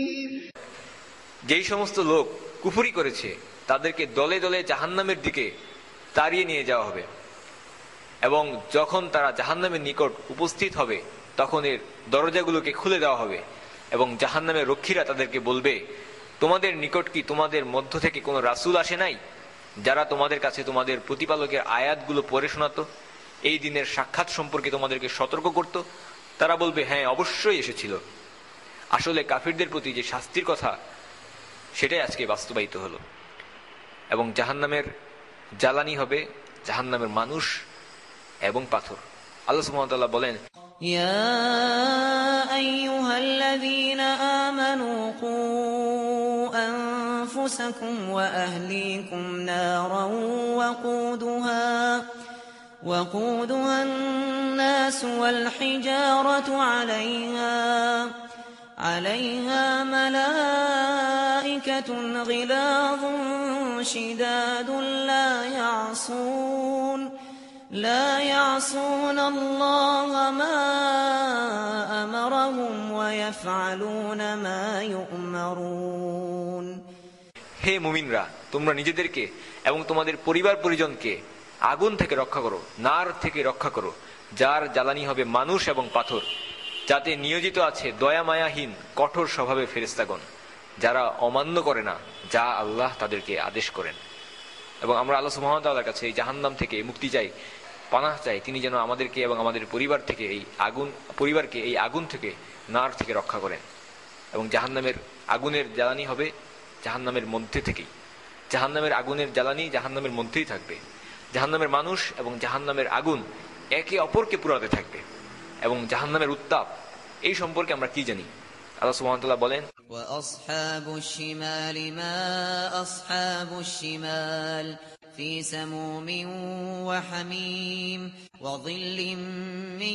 যেই সমস্ত লোক কুফরি করেছে তাদেরকে দলে দলে জাহান্নামের দিকে তাড়িয়ে নিয়ে যাওয়া হবে, এবং যখন তারা জাহান্নামের নিকট উপস্থিত হবে তখন এর দরজাগুলোকে খুলে দেওয়া হবে, এবং জাহান্নামের রক্ষীরা তাদেরকে বলবে, তোমাদের নিকট কি তোমাদের মধ্য থেকে কোনো রাসূল আসে নাই যারা তোমাদের কাছে তোমাদের প্রতিপালকের আয়াতগুলো পড়ে শোনাতো, এই দিনের সাক্ষাৎ সম্পর্কে তোমাদেরকে সতর্ক করত? তারা বলবে, হ্যাঁ অবশ্যই এসেছিল। আসলে কাফিরদের প্রতি যে শাস্তির কথা সেটাই আজকে বাস্তবায়িত হলো। এবং জাহান্নামের জ্বালানি হবে জাহান্নামের মানুষ এবং পাথর। আল্লাহ সুবহানাহু ওয়া তাআলা বলেন, ইয়া আইয়ুহাল্লাযীনা আমানু কু আনফুসাকুম ওয়া আহলিকুম নারান وقودها الناس والحجارة عليها ملائكة غلاظ شداد لا يعصون الله ما أمرهم ويفعلون ما يؤمرون। হে মুমিনরা, তোমরা নিজেদেরকে এবং তোমাদের পরিবার পরিজনকে আগুন থেকে রক্ষা করো, নার থেকে রক্ষা করো, যার জ্বালানি হবে মানুষ এবং পাথর, যাতে নিয়োজিত আছে দয়া মায়াহীন কঠোর স্বভাবের ফেরেশতাগণ, যারা অমান্য করে না যা আল্লাহ তাদেরকে আদেশ করেন। এবং আমরা আল্লাহ সুবহানাহু ওয়া তাআলার কাছে এই জাহান্নাম থেকে মুক্তি চাই, পানাহ চাই, তিনি যেন আমাদেরকে এবং আমাদের পরিবারকে এই আগুন থেকে, নার থেকে রক্ষা করেন। এবং জাহান্নামের আগুনের জ্বালানি হবে জাহান্নামের মধ্যে থেকেই, জাহান্নামের আগুনের জ্বালানি জাহান্নামের মধ্যেই থাকবে। জাহান্নামের মানুষ এবং জাহান্নামের আগুন একে অপরকে পুরাতে থাকবে। এবং জাহান্নামের উত্তাপ এই সম্পর্কে আমরা কি জানি? আল্লাহ সুবহানাহু ওয়া তাআলা বলেন, ওয়াসহাবুশ শিমালি মা আসহাবুশ শিমাল ফি সামুমিন ওয়া হামীম ওয়া যিল্লিম মিন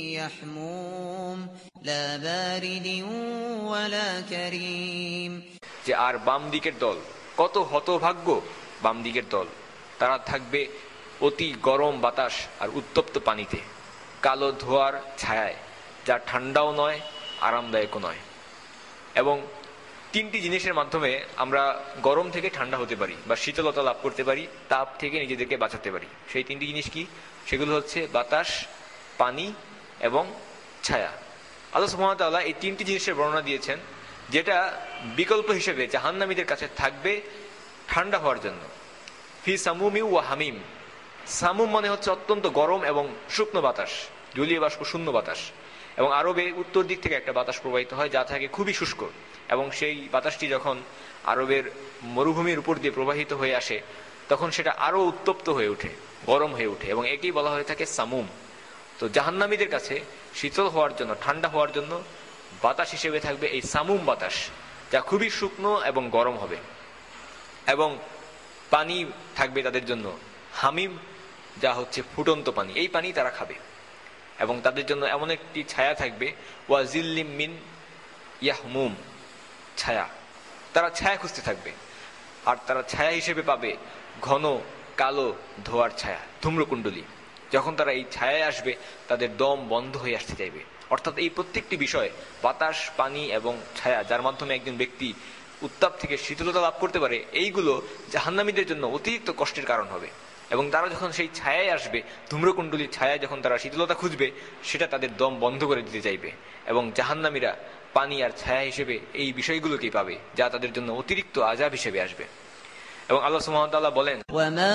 ইয়াহমুম লা বারিদিন ওয়া লা কারীম। যে আর বাম দিকের দল, কত হতভাগ্য বাম দিকের দল, তারা থাকবে অতি গরম বাতাস আর উত্তপ্ত পানিতে, কালো ধোঁয়ার ছায়ায়, যা ঠান্ডাও নয় আরামদায়কও নয়। এবং তিনটি জিনিসের মাধ্যমে আমরা গরম থেকে ঠান্ডা হতে পারি বা শীতলতা লাভ করতে পারি, তাপ থেকে নিজেদেরকে বাঁচাতে পারি। সেই তিনটি জিনিস কি? সেগুলো হচ্ছে বাতাস, পানি এবং ছায়া। আল্লাহ সুবহানাহু ওয়া তাআলা এই তিনটি জিনিসের বর্ণনা দিয়েছেন, যেটা বিকল্প হিসেবে জাহান্নামীদের কাছে থাকবে ঠান্ডা হওয়ার জন্য। ফি সামুমি ওয়া হামিম। সামুম মানে হচ্ছে অত্যন্ত গরম এবং শুকনো বাতাস, জলীয় বাষ্প শূন্য বাতাস। এবং আরবে উত্তর দিক থেকে একটা বাতাস প্রবাহিত হয় যা থাকে খুবই শুষ্ক, এবং সেই বাতাসটি যখন আরবের মরুভূমির উপর দিয়ে প্রবাহিত হয়ে আসে তখন সেটা আরো উত্তপ্ত হয়ে ওঠে, গরম হয়ে ওঠে, এবং একেই বলা হয়ে থাকে সামুম। তো জাহান্নামীদের কাছে শীতল হওয়ার জন্য, ঠান্ডা হওয়ার জন্য বাতাস হিসেবে থাকবে এই সামুম বাতাস, যা খুবই শুকনো এবং গরম হবে। এবং পানি থাকবে তাদের জন্য হামিম, যা হচ্ছে ফুটন্ত পানি, এই পানি তারা খাবে। এবং তাদের জন্য এমন একটি ছায়া থাকবে, ওয়া যিল্লিম মিন ইয়াহমুম, ছায়া, তারা ছায়া খুঁজতে থাকবে। আর তারা ছায়া হিসেবে পাবে ঘন কালো ধোঁয়ার ছায়া, ধূম্রকুণ্ডলী। যখন তারা এই ছায়ায় আসবে তাদের দম বন্ধ হয়ে আসতে চাইবে। অর্থাৎ এই প্রত্যেকটি বিষয়, বাতাস, পানি এবং ছায়া, যার মাধ্যমে একজন ব্যক্তি উত্তাপ থেকে শীতলতা লাভ করতে পারে, এইগুলো জাহান্নামীদের জন্য অতিরিক্ত কষ্টের কারণ হবে। এবং তারা যখন সেই ছায়ায় আসবে, ধূম্রকুণ্ডলীর ছায়ায় যখন তারা শীতলতা খুঁজবে, সেটা তাদের দম বন্ধ করে দিতে চাইবে। এবং জাহান্নামীরা পানি আর ছায়া হিসেবে এই বিষয়গুলোকেই পাবে, যা তাদের জন্য অতিরিক্ত আযাব হিসেবে আসবে। এবং আল্লাহ সুবহানাহু ওয়া তাআলা বলেন, ওয়ামা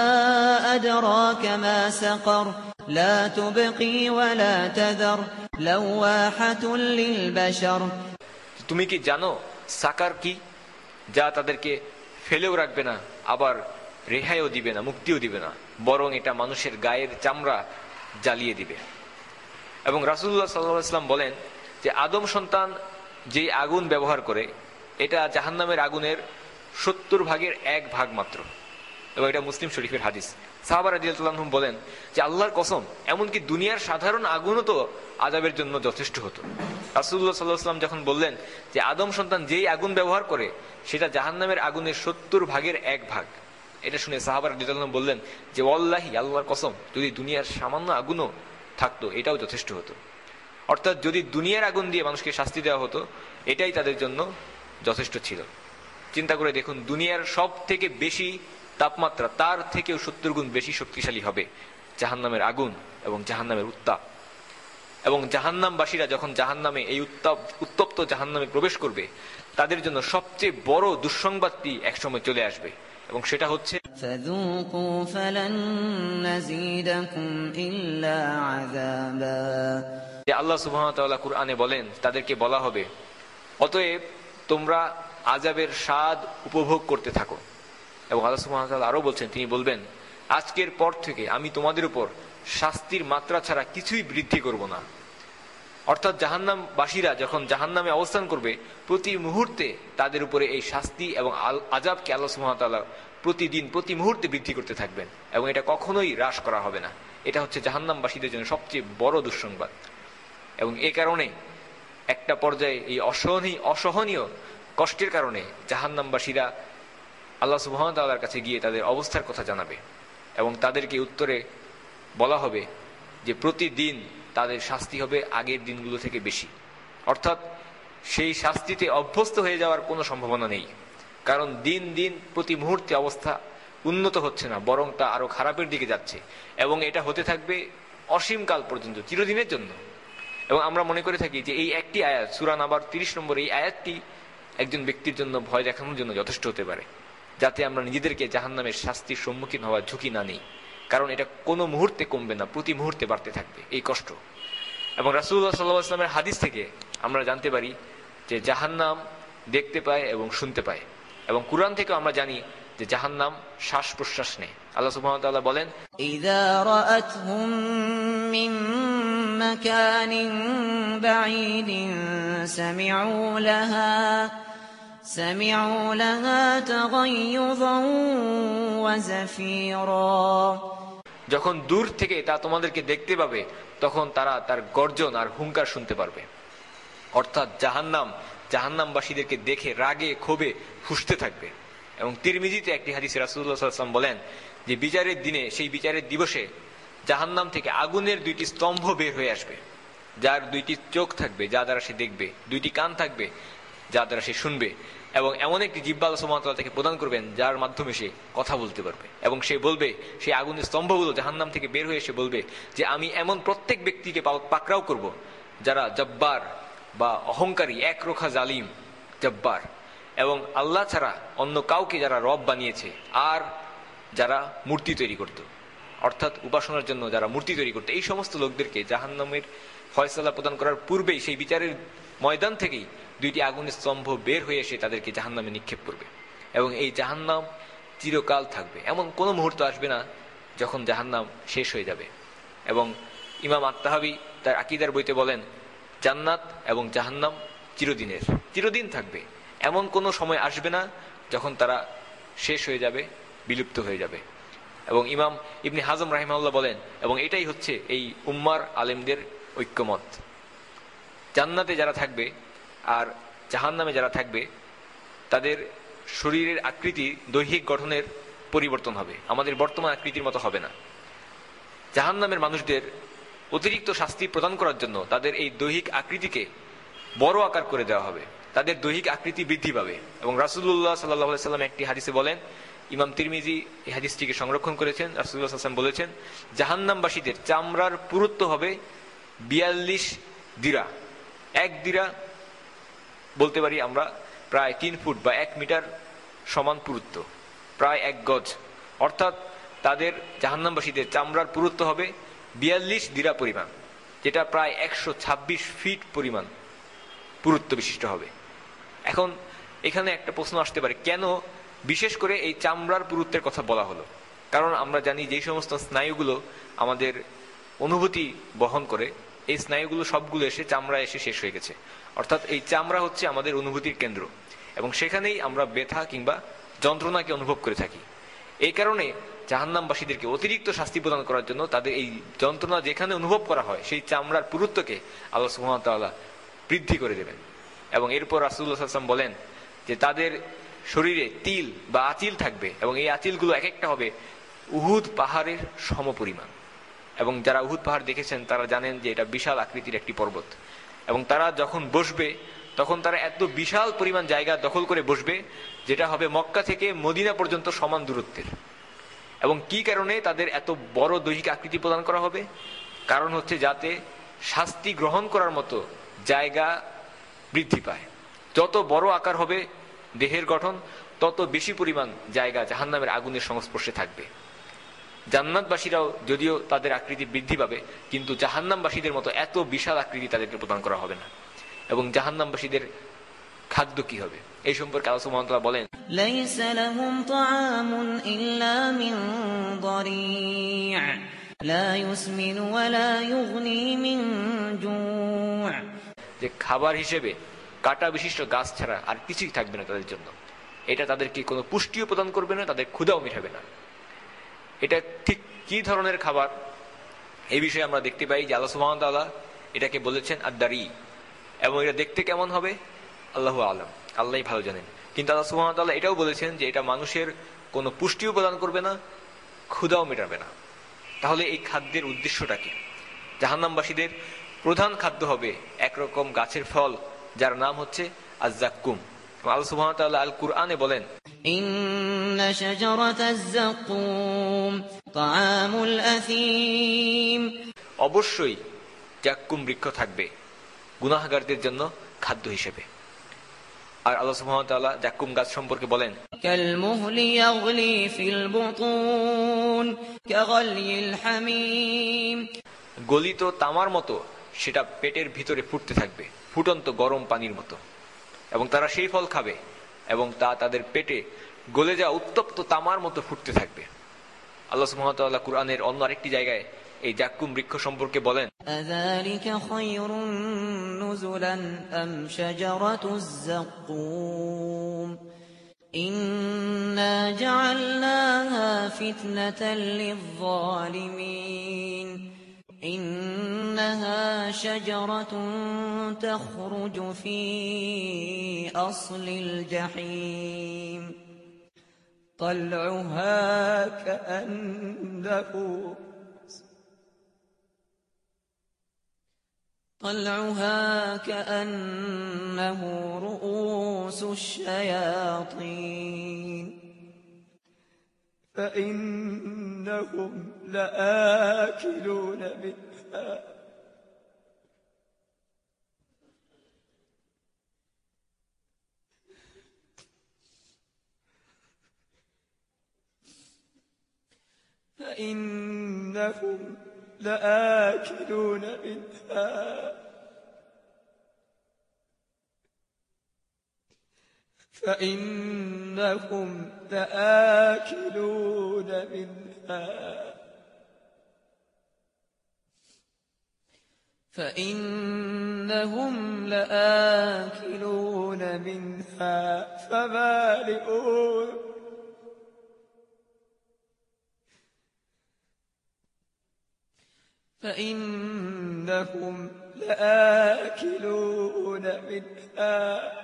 আদরাকা মা সাকার লা তুবকি ওয়া লা তাযার লাওয়াহাতুল লিল বাশার। তুমি কি জানো সাকার কি? যা তাদেরকে ফেলেও রাখবে না, আবার রেহাইও দিবে না, মুক্তিও দিবে না, বরং এটা মানুষের গায়ের চামড়া জ্বালিয়ে দিবে। এবং রাসূলুল্লাহ সাল্লাল্লাহু আলাইহি ওয়াসাল্লাম বলেন যে আদম সন্তান যে আগুন ব্যবহার করে, এটা জাহান্নামের আগুনের 70 ভাগের 1 ভাগ মাত্র। এবং এটা মুসলিম শরীফের হাদিস। সাহাবা রাদিয়াল্লাহু আনহুম বলেন যে আল্লাহর কসম, এমনকি দুনিয়ার সাধারণ আগুনও তো আযাবের জন্য যথেষ্ট হতো। রাসূলুল্লাহ সাল্লাল্লাহু আলাইহি ওয়াসাল্লাম যখন বললেন যে আদম সন্তান যেই আগুন ব্যবহার করে সেটা জাহান্নামের আগুনের 70 ভাগের 1 ভাগ, এটা শুনে সাহাবা রাদিয়াল্লাহু আনহুম বললেন যে ওয়াল্লাহি, আল্লাহর কসম, যদি দুনিয়ার সামান্য আগুনও থাকতো এটাও যথেষ্ট হতো। অর্থাৎ যদি দুনিয়ার আগুন দিয়ে মানুষকে শাস্তি দেওয়া হতো এটাই তাদের জন্য যথেষ্ট ছিল। চিন্তা করে দেখুন, দুনিয়ার সব থেকে বেশি তাপমাত্রা তার থেকেও 70 গুণ বেশি শক্তিশালী হবে জাহান্নামের আগুন এবং জাহান্নামের উত্তাপ। এবং জাহান্নামবাসীরা যখন জাহান্নামে এই উত্তপ্ত জাহান্নামে প্রবেশ করবে, তাদের জন্য সবচেয়ে বড় দুঃসংবাদটি একসময় চলে আসবে, এবং সেটা হচ্ছে فذوقوا فلن نزيدكم إلا عذابا। যে আল্লাহ সুবহানাহু ওয়া তাআলা কুরআনে বলেন, তাদেরকে বলা হবে, অতএব তোমরা আযাবের স্বাদ উপভোগ করতে থাকো। এবং আল্লাহ সুবহানাহু ওয়া তাআলা আরো বলছেন, তিনি বলবেন, আজকের পর থেকে আমি তোমাদের উপর শাস্তির মাত্রা ছাড়া কিছুই বৃদ্ধি করব না। অর্থাৎ জাহান্নামবাসীরা যখন জাহান্নামে অবস্থান করবে, প্রতি মুহূর্তে তাদের উপরে এই শাস্তি এবং আযাবকে আল্লাহ সুবহানাহু ওয়া তাআলা প্রতিদিন প্রতি মুহূর্তে বৃদ্ধি করতে থাকবেন, এবং এটা কখনোই হ্রাস করা হবে না। এটা হচ্ছে জাহান্নামবাসীদের জন্য সবচেয়ে বড় দুঃসংবাদ। এবং এ কারণে একটা পর্যায়ে এই অসহনীয় কষ্টের কারণে জাহান্নামবাসীরা আল্লাহ সুবহানাহু ওয়া তাআলার কাছে গিয়ে তাদের অবস্থার কথা জানাবে, এবং তাদেরকে উত্তরে বলা হবে যে প্রতিদিন তাদের শাস্তি হবে আগের দিনগুলো থেকে বেশি। অর্থাৎ সেই শাস্তিতে অভ্যস্ত হয়ে যাওয়ার কোনো সম্ভাবনা নেই, কারণ দিন দিন প্রতি মুহূর্তে অবস্থা উন্নত হচ্ছে না, বরং তা আরো খারাপের দিকে যাচ্ছে, এবং এটা হতে থাকবে অসীমকাল পর্যন্ত, চিরদিনের জন্য। এবং আমরা মনে করে থাকি যে এই একটি আয়াত, সূরা নাবার 30 নম্বর এই আয়াতটি একজন ব্যক্তির জন্য ভয় দেখানোর জন্য যথেষ্ট হতে পারে, যাতে আমরা নিজেদেরকে জাহান্নামের শাস্তির সম্মুখীন হওয়ার ঝুঁকি না নিই, কারণ এটা কোনো মুহূর্তে কমবে না, প্রতি মুহূর্তে বাড়তে থাকবে এই কষ্ট। এবং রাসূলুল্লাহ সাল্লাল্লাহু আলাইহি ওয়াসাল্লামের হাদিস থেকে আমরা জানতে পারি যে জাহান্নাম দেখতে পায় এবং শুনতে পায়, এবং কুরআন থেকে আমরা জানি যে জাহান্নাম শ্বাস প্রশ্বাস নেয়। আল্লাহ সুবহানাহু ওয়া তাআলা বলেন, إذا رأتهم من مكان بعيد سمعوا لها تغيظا وزفيرا। যখন দূর থেকে তা তোমাদেরকে দেখতে পাবে, তখন তারা তার গর্জন আর হুঙ্কার শুনতে পারবে। অর্থাৎ জাহান্নামবাসীদেরকে দেখে রাগে ক্ষোভে ফুঁসতে থাকবে। এবং তিরমিজিতে একটি হাদিসে রাসূলুল্লাহ সাল্লাল্লাহু আলাইহি ওয়াসাল্লাম বলেন যে বিচারের দিনে, সেই বিচারের দিবসে জাহান্নাম থেকে আগুনের 2টি স্তম্ভ বের হয়ে আসবে, যার 2টি চোখ থাকবে যা দ্বারা সে দেখবে, 2টি কান থাকবে যা দ্বারা সে শুনবে, এবং এমন একটি জিহ্বা আল্লাহ সুবহানাহু ওয়া তাআলা তাকে প্রদান করবেন যার মাধ্যমে সে কথা বলতে পারবে। এবং সে বলবে, সেই আগুনের স্তম্ভগুলো জাহান্নাম থেকে বের হয়ে এসে বলবে যে আমি এমন প্রত্যেক ব্যক্তিকে পাকড়াও করব যারা জব্বার বা অহংকারী, একরোখা জালিম জব্বার, এবং আল্লাহ ছাড়া অন্য কাউকে যারা রব বানিয়েছে, আর যারা মূর্তি তৈরি করত, অর্থাৎ উপাসনার জন্য যারা মূর্তি তৈরি করত, এই সমস্ত লোকদেরকে জাহান্নামের ফয়সালা প্রদান করার পূর্বেই সেই বিচারের ময়দান থেকেই 2টি আগুনের স্তম্ভ বের হয়ে এসে তাদেরকে জাহান্নামে নিক্ষেপ করবে। এবং এই জাহান্নাম চিরকাল থাকবে, এমন কোনো মুহূর্ত আসবে না যখন জাহান্নাম শেষ হয়ে যাবে। এবং ইমাম আত-তাহাবী তার আকীদার বইতে বলেন, জান্নাত এবং জাহান্নাম চিরদিন থাকবে, এমন কোনো সময় আসবে না যখন তারা শেষ হয়ে যাবে, বিলুপ্ত হয়ে যাবে। এবং ইমাম ইবনে হাজম রাহিমাহুল্লাহ বলেন, এবং এটাই হচ্ছে এই উম্মার আলেমদের ঐক্যমত, জান্নাতে যারা থাকবে আর জাহান্নামে যারা থাকবে, তাদের শরীরের আকৃতি, দৈহিক গঠনের পরিবর্তন হবে, আমাদের বর্তমান আকৃতির মতো হবে না। জাহান্নামের মানুষদের অতিরিক্ত শাস্তি প্রদান করার জন্য তাদের এই দৈহিক আকৃতিকে বড় আকার করে দেওয়া হবে, তাদের দৈহিক আকৃতি বৃদ্ধি পাবে। এবং রাসূলুল্লাহ সাল্লাল্লাহু আলাইহি ওয়াসাল্লাম একটি হাদিসে বলেন, ইমাম তিরমিজি এই হাদিসটিকে সংরক্ষণ করেছেন, রাসূলুল্লাহ সাল্লাল্লাহু আলাইহি ওয়াসাল্লাম বলেছেন, জাহান্নামবাসীদের চামড়ার পুরুত্ব হবে 42 দিরা। 1 দিরা বলতে পারি আমরা প্রায় 3 ফুট বা 1 মিটার সমান পুরুত্ব, প্রায় 1 গজ। অর্থাৎ তাদের জাহান্নামবাসীদের চামড়ার পুরুত্ব হবে 42 দিরা পরিমাণ, যেটা প্রায় 126 ফিট পরিমাণ পুরুত্ব বিশিষ্ট হবে। এখন এখানে একটা প্রশ্ন আসতে পারে, কেন বিশেষ করে এই চামড়ার পুরুত্বের কথা বলা হলো? কারণ আমরা জানি যে সমস্ত স্নায়ুগুলো আমাদের অনুভূতি বহন করে, এই স্নায়ুগুলো সবগুলো এসে চামড়ায় এসে শেষ হয়ে গেছে। অর্থাৎ এই চামড়া হচ্ছে আমাদের অনুভূতির কেন্দ্র, এবং সেখানেই আমরা ব্যথা কিংবা যন্ত্রণাকে অনুভব করে থাকি। এই কারণে জাহান্নামবাসীদেরকে অতিরিক্ত শাস্তি প্রদান করার জন্য তাদের এই যন্ত্রণা যেখানে অনুভব করা হয়, সেই চামড়ার পুরুত্বকে আল্লাহ সুবহানাহু ওয়া তাআলা বৃদ্ধি করে দেবেন। এবং এরপর রাসূলুল্লাহ সাল্লাল্লাহু আলাইহি ওয়াসাল্লাম বলেন যে তাদের শরীরে তিল বা আঁচিল থাকবে, এবং এই আঁচিলগুলো এক একটা হবে উহুদ পাহাড়ের সমপরিমাণ। এবং যারা উহুদ পাহাড় দেখেছেন তারা জানেন যে এটা বিশাল আকৃতির একটি পর্বত। এবং তারা যখন বসবে তখন তারা এত বিশাল পরিমাণ জায়গা দখল করে বসবে যেটা হবে মক্কা থেকে মদিনা পর্যন্ত সমান দূরত্বের। এবং কি কারণে তাদের এত বড় দৈহিক আকৃতি প্রদান করা হবে? কারণ হচ্ছে যাতে শাস্তি গ্রহণ করার মতো জায়গা বৃদ্ধি পায়। যত বড় আকার হবে দেহের গঠন, তত বেশি পরিমাণ জায়গা জাহান্নামের আগুনের সংস্পর্শে থাকবে। জান্নাতবাসীরাও যদিও তাদের আকৃতি বৃদ্ধি পাবে, কিন্তু জাহান্নামবাসীদের মতো এত বিশাল আকৃতি তাদেরকে প্রদান করা হবে না। এবং জাহান্নামবাসীদের খাদ্য কি হবে এই সম্পর্কে আল্লাহ সুবহানাহু ওয়া তাআলা বলেন, লাইসা লাহুম তাআমুন ইল্লা মিন দারি' লা ইউসমিনু ওয়া লা ইউগনি মিন জু', যে খাবার হিসেবে কাঁটা বিশিষ্ট গাছ ছাড়া আর কিছুই থাকবে না তাদের জন্য। এটা তাদেরকে কোনো পুষ্টিও প্রদান করবে না, তাদের ক্ষুধাও মিটাবে না। এটা ঠিক কি ধরনের খাবার এই বিষয়ে আমরা দেখতে পাই যে আল্লাহ সুবহানাহু ওয়া তাআলা এটাকে বলেছেন আদ-দারি, এবং এটা দেখতে কেমন হবে আল্লাহু আ'লাম, আল্লাহই ভালো জানেন। কিন্তু আল্লাহ সুবহানাহু ওয়া তাআলা এটাও বলেছেন যে এটা মানুষের কোনো পুষ্টিও প্রদান করবে না, ক্ষুধাও মেটাবে না। তাহলে এই খাদ্যের উদ্দেশ্যটা কি? জাহান্নামবাসীদের প্রধান খাদ্য হবে একরকম গাছের ফল যার নাম হচ্ছে আয-যাক্কুম। আল্লাহ সুবহানাহু ওয়া তাআলা আল কুরআনে বলেন, ইন্না শাজারাতাজ যাক্কুম তাআমুল আথীম, অবশ্যই যাক্কুম বৃক্ষ থাকবে গুনাহগারদের জন্য খাদ্য হিসেবে। আর আল্লাহ সুবহানাহু ওয়া তাআলা যাক্কুম গাছ সম্পর্কে বলেন, কাল মুহলি ইয়াগলি ফিল বুতুন কাগালিল হামিম, গলিত তামার মতো সেটা পেটের ভিতরে ফুটতে থাকবে ফুটন্ত গরম পানির মতো, এবং তারা সেই ফল খাবে এবং তা তাদের পেটে গলে যাওয়া উত্তপ্ত তামার মতো ফুটতে থাকবে। আল্লাহ সুবহানাহু ওয়া তাআলা কুরআনের অন্য আরেকটি জায়গায় এই যাক্কুম বৃক্ষ সম্পর্কে বলেন, আযালিকা খায়রুন নুজুলান আম শাজারাতুজ যাক্কুম ইন্না জাআলনাহা ফিতনাতাল লিয-যালিমিন ইন্নাহা শাজারাতুন তাখরুজু ফি আসলিল জাহিম طلعها كأنه رؤوس الشياطين فإنهم لآكلون منها فإنهم لآكلون منها فإنهم لآكلون منها فإنهم لآكلون منها فمالئون فإنهم لآكلون منها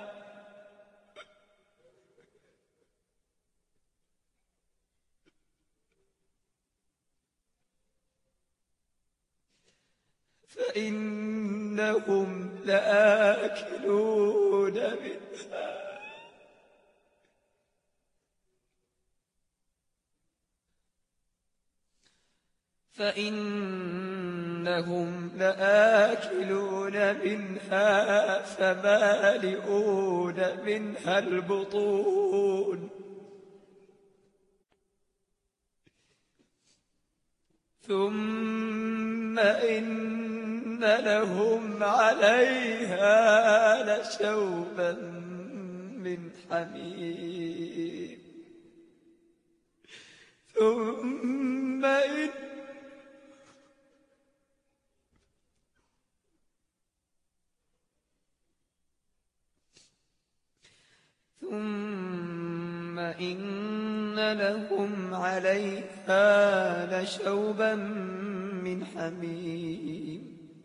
فإنهم لآكلون منها فإنهم لآكلون منها فمالئون منها البطون ثم إن لهم عليها لشوبا من حميم ثم إن لهم عليها لشوبا من حميم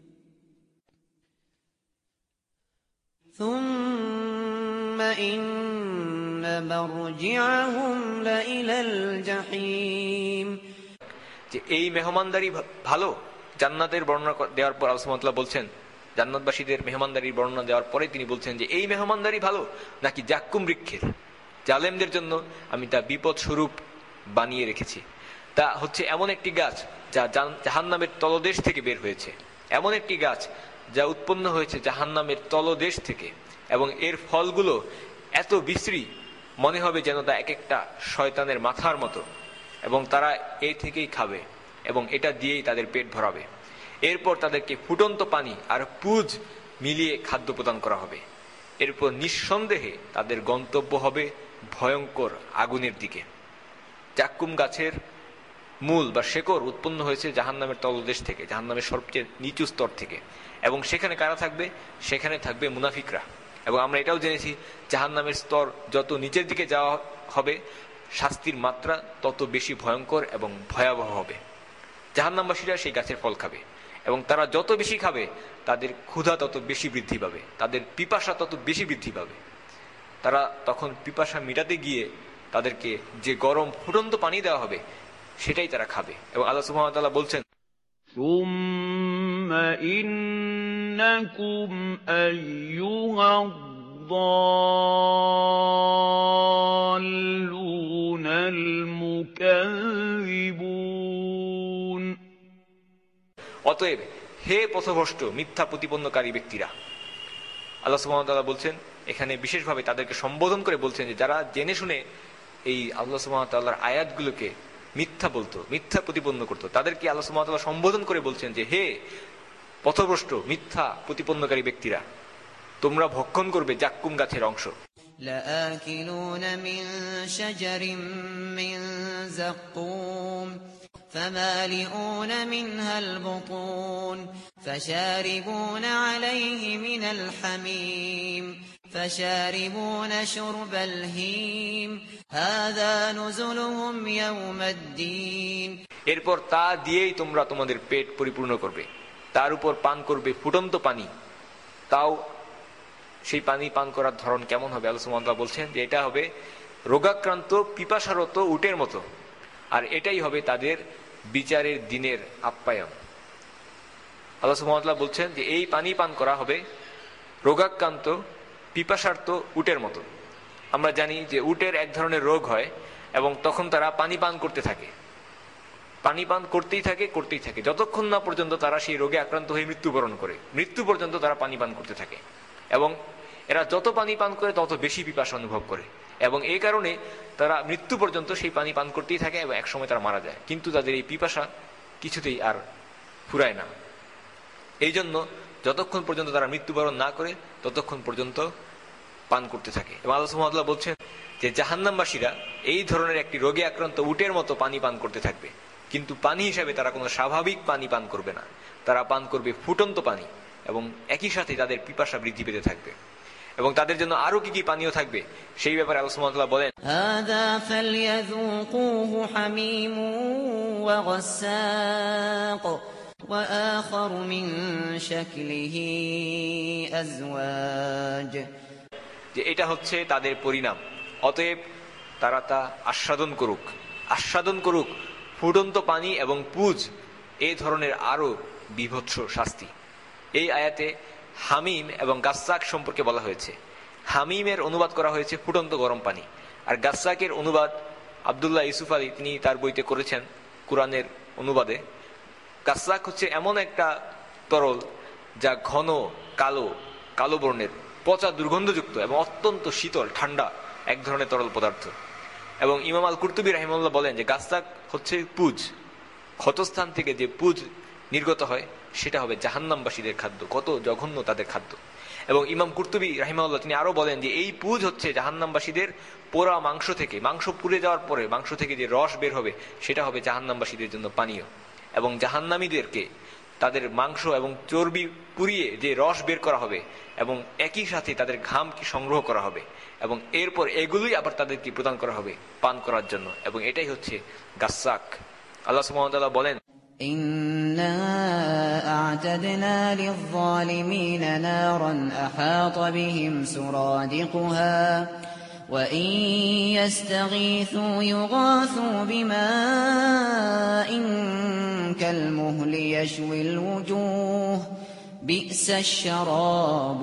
ثم إن مرجعهم لإلى الجحيم। যে এই মেহমানদারি ভালো, জান্নাতের বর্ণনা দেওয়ার পর আল্লাহ সুবহানাহু ওয়া তাআলা বলছেন জান্নাতবাসীদের মেহমানদারির বর্ণনা দেওয়ার পরে তিনি বলছেন যে এই মেহমানদারি ভালো নাকি জাক্কুম বৃক্ষের? জালেমদের জন্য আমি তা বিপদ স্বরূপ বানিয়ে রেখেছি। তা হচ্ছে এমন একটি গাছ যা জাহান্নামের তলদেশ থেকে বের হয়েছে, এমন একটি গাছ যা উৎপন্ন হয়েছে জাহান্নামের তলদেশ থেকে, এবং এর ফলগুলো এত বিশ্রী মনে হবে যেন তা এক একটা শয়তানের মাথার মতো, এবং তারা এ থেকেই খাবে এবং এটা দিয়েই তাদের পেট ভরাবে। এরপর তাদেরকে ফুটন্ত পানি আর পুজ মিলিয়ে খাদ্য প্রদান করা হবে। এরপর নিঃসন্দেহে তাদের গন্তব্য হবে ভয়ঙ্কর আগুনের দিকে। জাক্কুম গাছের মূল বা শেকড় উৎপন্ন হয়েছে জাহান্নামের তলদেশ থেকে, জাহান্নামের সবচেয়ে নিচু স্তর থেকে, এবং সেখানে কারা থাকবে? সেখানে থাকবে মুনাফিকরা। এবং আমরা এটাও জেনেছি জাহান্নামের স্তর যত নিচের দিকে যাওয়া হবে শাস্তির মাত্রা তত বেশি ভয়ঙ্কর এবং ভয়াবহ হবে। জাহান্নামবাসীরা সেই গাছের ফল খাবে, এবং তারা যত বেশি খাবে তাদের ক্ষুধা তত বেশি বৃদ্ধি পাবে, তাদের পিপাসা তত বেশি বৃদ্ধি পাবে। তারা তখন পিপাসা মিটাতে গিয়ে তাদেরকে যে গরম ফুটন্ত পানি দেওয়া হবে সেটাই তারা খাবে। এবং আল্লাহ সুবহানাহু ওয়া তাআলা বলছেন, সুম্মা ইন্নাকুম আইয়ুহাদ-দাল্লুনাল মুকাযযিবুন। অতএব হে পথভ্রষ্ট মিথ্যা প্রতিপন্নকারী ব্যক্তিরা, আল্লাহ সুবহানাহু ওয়া তাআলা বলছেন এখানে বিশেষভাবে তাদেরকে সম্বোধন করে বলছেন যে যারা জেনে শুনে এই আল্লাহ সুবহানাহু ওয়া তাআলার আয়াতগুলোকে মিথ্যা বলতো, মিথ্যা প্রতিপন্ন করতো, তাদেরকে আল্লাহ সুবহানাহু ওয়া তাআলা সম্বোধন করে বলছেন যে হে পথভ্রষ্ট মিথ্যা প্রতিপন্নকারী ব্যক্তিরা, তোমরা ভক্ষণ করবে জাক্কুম গাছের অংশ। لآكلون من شجر من زقوم فمالئون منها البطون فشاربون عليه من الحميم فشاربون شرب الهيم هذا نزلهم يوم الدين। এরপর তা দিয়েই তোমরা তোমাদের পেট পরিপূর্ণ করবে, তার উপর পান করবে ফুটন্ত পানি। তাও সেই পানি পান করার ধরন কেমন হবে? আল্লাহ সুবহানাহু ওয়া তাআলা বলছেন যে এটা হবে রোগাক্রান্ত পিপাসারত উটের মতো, আর এটাই হবে তাদের বিচারের দিনের আপ্যায়ন। আল্লাহ সুবহানাহু ওয়া তাআলা বলছেন যে এই পানি পান করা হবে রোগাক্রান্ত পিপাসার্ত উটের মতো। আমরা জানি যে উটের এক ধরনের রোগ হয় এবং তখন তারা পানি পান করতে থাকে, পানি পান করতেই থাকে যতক্ষণ না পর্যন্ত তারা সেই রোগে আক্রান্ত হয়ে মৃত্যুবরণ করে। মৃত্যু পর্যন্ত তারা পানি পান করতে থাকে, এবং এরা যত পানি পান করে তত বেশি পিপাসা অনুভব করে, এবং এই কারণে তারা মৃত্যু পর্যন্ত সেই পানি পান করতেই থাকে এবং একসময় তারা মারা যায়। কিন্তু তাদের এই পিপাসা কিছুতেই আর ফুরায় না। এই জন্য যতক্ষণ পর্যন্ত তারা মৃত্যুবরণ না করে ততক্ষণ পর্যন্ত পান করতে থাকে। এবং আল্লাহ সুবহানাহু ওয়া তাআলা বলছেন যে জাহান্নামবাসীরা এই ধরনের একটি রোগে আক্রান্ত উটের মতো পানি পান করতে থাকবে, কিন্তু পানি হিসাবে তারা কোনো স্বাভাবিক পানি পান করবে না, তারা পান করবে ফুটন্ত পানি, এবং একই সাথে তাদের পিপাসা বৃদ্ধি পেতে থাকবে। এবং তাদের জন্য আরো কি কি পানীয় থাকবে সেই ব্যাপারে আল্লাহ সুবহানাহু ওয়া তাআলা বলেন, হাযা ফালইয়াযুকুহু হামীমু ওয়া গাসসাক ওয়া আখারু মিন শাকলিহি আযওয়াজ। যে এটা হচ্ছে তাদের পরিণাম, অতএব তারা তা আস্বাদন করুক ফুটন্ত পানি এবং পুজ, এই ধরনের আরো বিভৎস শাস্তি। এই আয়াতে হামিম এবং গাসসাক সম্পর্কে বলা হয়েছে। হামিমের অনুবাদ করা হয়েছে ফুটন্ত গরম পানি, আর গাসসাকের অনুবাদ আব্দুল্লাহ ইউসুফ আলী তিনি তার বইতে করেছেন কুরআনের অনুবাদে। গাসসাক হচ্ছে এমন একটা তরল যা ঘন কালো বর্ণের, পচা দুর্গন্ধযুক্ত এবং অত্যন্ত শীতল ঠান্ডা এক ধরনের তরল পদার্থ। এবং ইমাম আল কুরতুবী রাহিমাহুল্লাহ বলেন যে গাসসাক হচ্ছে পুজ, ক্ষতস্থান থেকে যে পুজ নির্গত হয় সেটা হবে জাহান্নামবাসীদের খাদ্য। কত জঘন্য তাদের খাদ্য। এবং ইমাম কুরতুবী রাহিমাহুল্লাহ তিনি আরো বলেন যে এই পুজ হচ্ছে জাহান্নামবাসীদের পোড়া মাংস থেকে, মাংস পুড়ে যাওয়ার পরে মাংস থেকে যে রস বের হবে সেটা হবে জাহান্নামবাসীদের জন্য পানীয়। এবং জাহান্নামীদেরকে তাদের মাংস এবং চর্বি পুড়িয়ে যে রস বের করা হবে এবং একই সাথে তাদের ঘামকে সংগ্রহ করা হবে, এবং এরপর এগুলোই আবার তাদেরকে প্রদান করা হবে পান করার জন্য, এবং এটাই হচ্ছে গাসসাক। আল্লাহ সুবহানাহু ওয়া তাআলা বলেন, ইন্না আ'তাদনা লিয-যালিমিনা নারান আহাতা বিহিম সুরাদিকুহা ওয়া ইন ইস্তাগীথু ইউগাথু বিমাইন কালমুহলি ইয়াশউিল ওয়ুজুহ بئس الشراب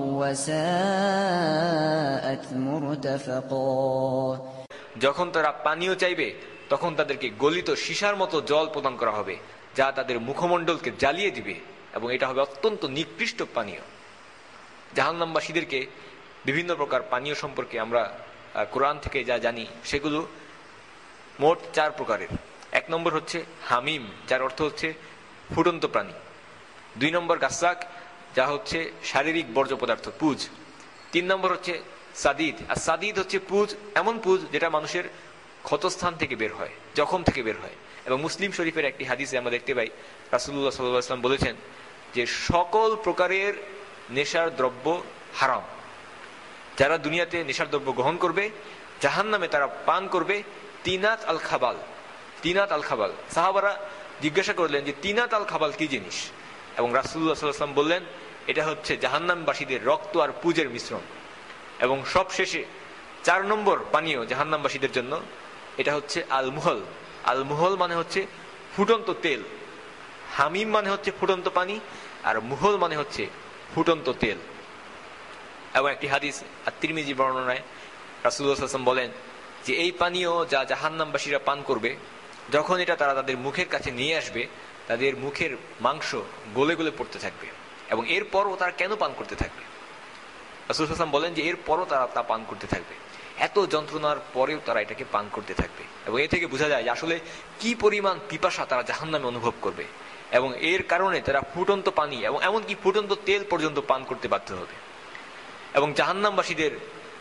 وساءت مرتفقا। যখন তারা পানীয় চাইবে তখন তাদেরকে গলিত সীসার মতো জল প্রদান করা হবে, যা তাদের মুখমণ্ডলকে জ্বালিয়ে দিবে, এবং এটা হবে অত্যন্ত নিকৃষ্ট পানীয়। জাহান্নামবাসীদেরকে বিভিন্ন প্রকার পানীয় সম্পর্কে আমরা কোরআন থেকে যা জানি সেগুলো মোট 4 প্রকারের। 1 নম্বর হচ্ছে হামিম, যার অর্থ হচ্ছে ফুটন্ত প্রাণী। 2 নম্বর গাসাক, যা হচ্ছে শারীরিক বর্জ্য পদার্থ, পুজ। 3 নম্বর হচ্ছে সাদিদ, আর সাদিদ হচ্ছে পুজ, এমন পুজ যেটা মানুষের ক্ষতস্থান থেকে বের হয়, জখম থেকে বের হয়। এবং মুসলিম শরীফের একটি হাদিসে আমরা দেখতে পাই রাসূলুল্লাহ সাল্লাল্লাহু আলাইহি ওয়াসাল্লাম বলেছেন যে সকল প্রকারের নেশার দ্রব্য হারাম। যারা দুনিয়াতে নেশার দ্রব্য গ্রহণ করবে, জাহান্নামে তারা পান করবে তিনাত আল খাবাল। তিনাত আল খাবাল, সাহাবারা জিজ্ঞাসা করলেন যে তিনাত আল খাবাল কি জিনিস, এবং রাসূলুল্লাহ সাল্লাল্লাহু আলাইহি ওয়াসাল্লাম বললেন এটা হচ্ছে জাহান্নামবাসীদের রক্ত আর পুজের মিশ্রণ। এবং সব শেষে 4 নম্বর পানীয় জাহান্নামবাসীদের জন্য, এটা হচ্ছে আল মুহল। আল মুহল মানে হচ্ছে ফুটন্ত তেল। হামিম মানে হচ্ছে ফুটন্ত পানি, আর মুহল মানে হচ্ছে ফুটন্ত তেল। এবং একটি হাদিস আত-তিরমিজি বর্ণনায় রাসূলুল্লাহ সাল্লাল্লাহু আলাইহি ওয়াসাল্লাম বলেন যে এই পানীয় যা জাহান্নামবাসীরা পান করবে, যখন এটা তারা তাদের মুখের কাছে নিয়ে আসবে, তাদের মুখের মাংস গলে গলে পড়তে থাকবে। এবং এরপরও তারা কেন পান করতে থাকবে? রাসূলুল্লাহ সাল্লাল্লাহু আলাইহি ওয়াসাল্লাম বলেন যে এরপরও তারা তা পান করতে থাকবে, এত যন্ত্রণার পরেও তারা এটাকে পান করতে থাকবে। এবং এ থেকে বোঝা যায় যে আসলে কি পরিমাণ পিপাসা তারা জাহান্নামে অনুভব করবে, এবং এর কারণে তারা ফুটন্ত পানি এবং এমনকি ফুটন্ত তেল পর্যন্ত পান করতে বাধ্য হবে। এবং জাহান্নামবাসীদের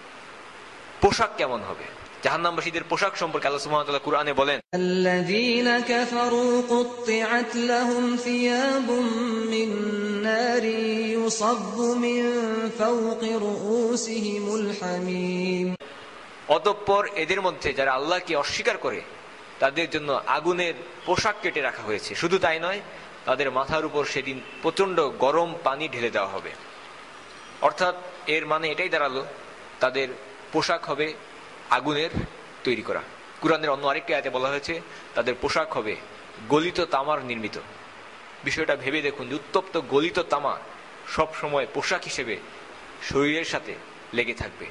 পোশাক কেমন হবে? জাহান্নামবাসীদের পোশাক সম্পর্কে আল্লাহ সুবহানাহু ওয়া তাআলা কুরআনে বলেন, الذين كفروا قطعت لهم ثياب من نار يصب من فوق رؤوسهم الحميم। অতঃপর এদের মধ্যে যারা আল্লাহকে অস্বীকার করে তাদের জন্য আগুনের পোশাক কেটে রাখা হয়েছে। শুধু তাই নয়, তাদের মাথার উপর সেদিন প্রচন্ড গরম পানি ঢেলে দেওয়া হবে। অর্থাৎ এর মানে এটাই দাঁড়ালো তাদের পোশাক হবে আগুনের তৈরি করা। কুরআনের অন্য আরেকটি আয়াতে বলা হয়েছে তাদের পোশাক হবে গলিত তামার নির্মিত। বিষয়টা ভেবে দেখুন যে উত্তপ্ত গলিত তামা সব সময় পোশাক হিসেবে শরীরের সাথে লেগে থাকবে।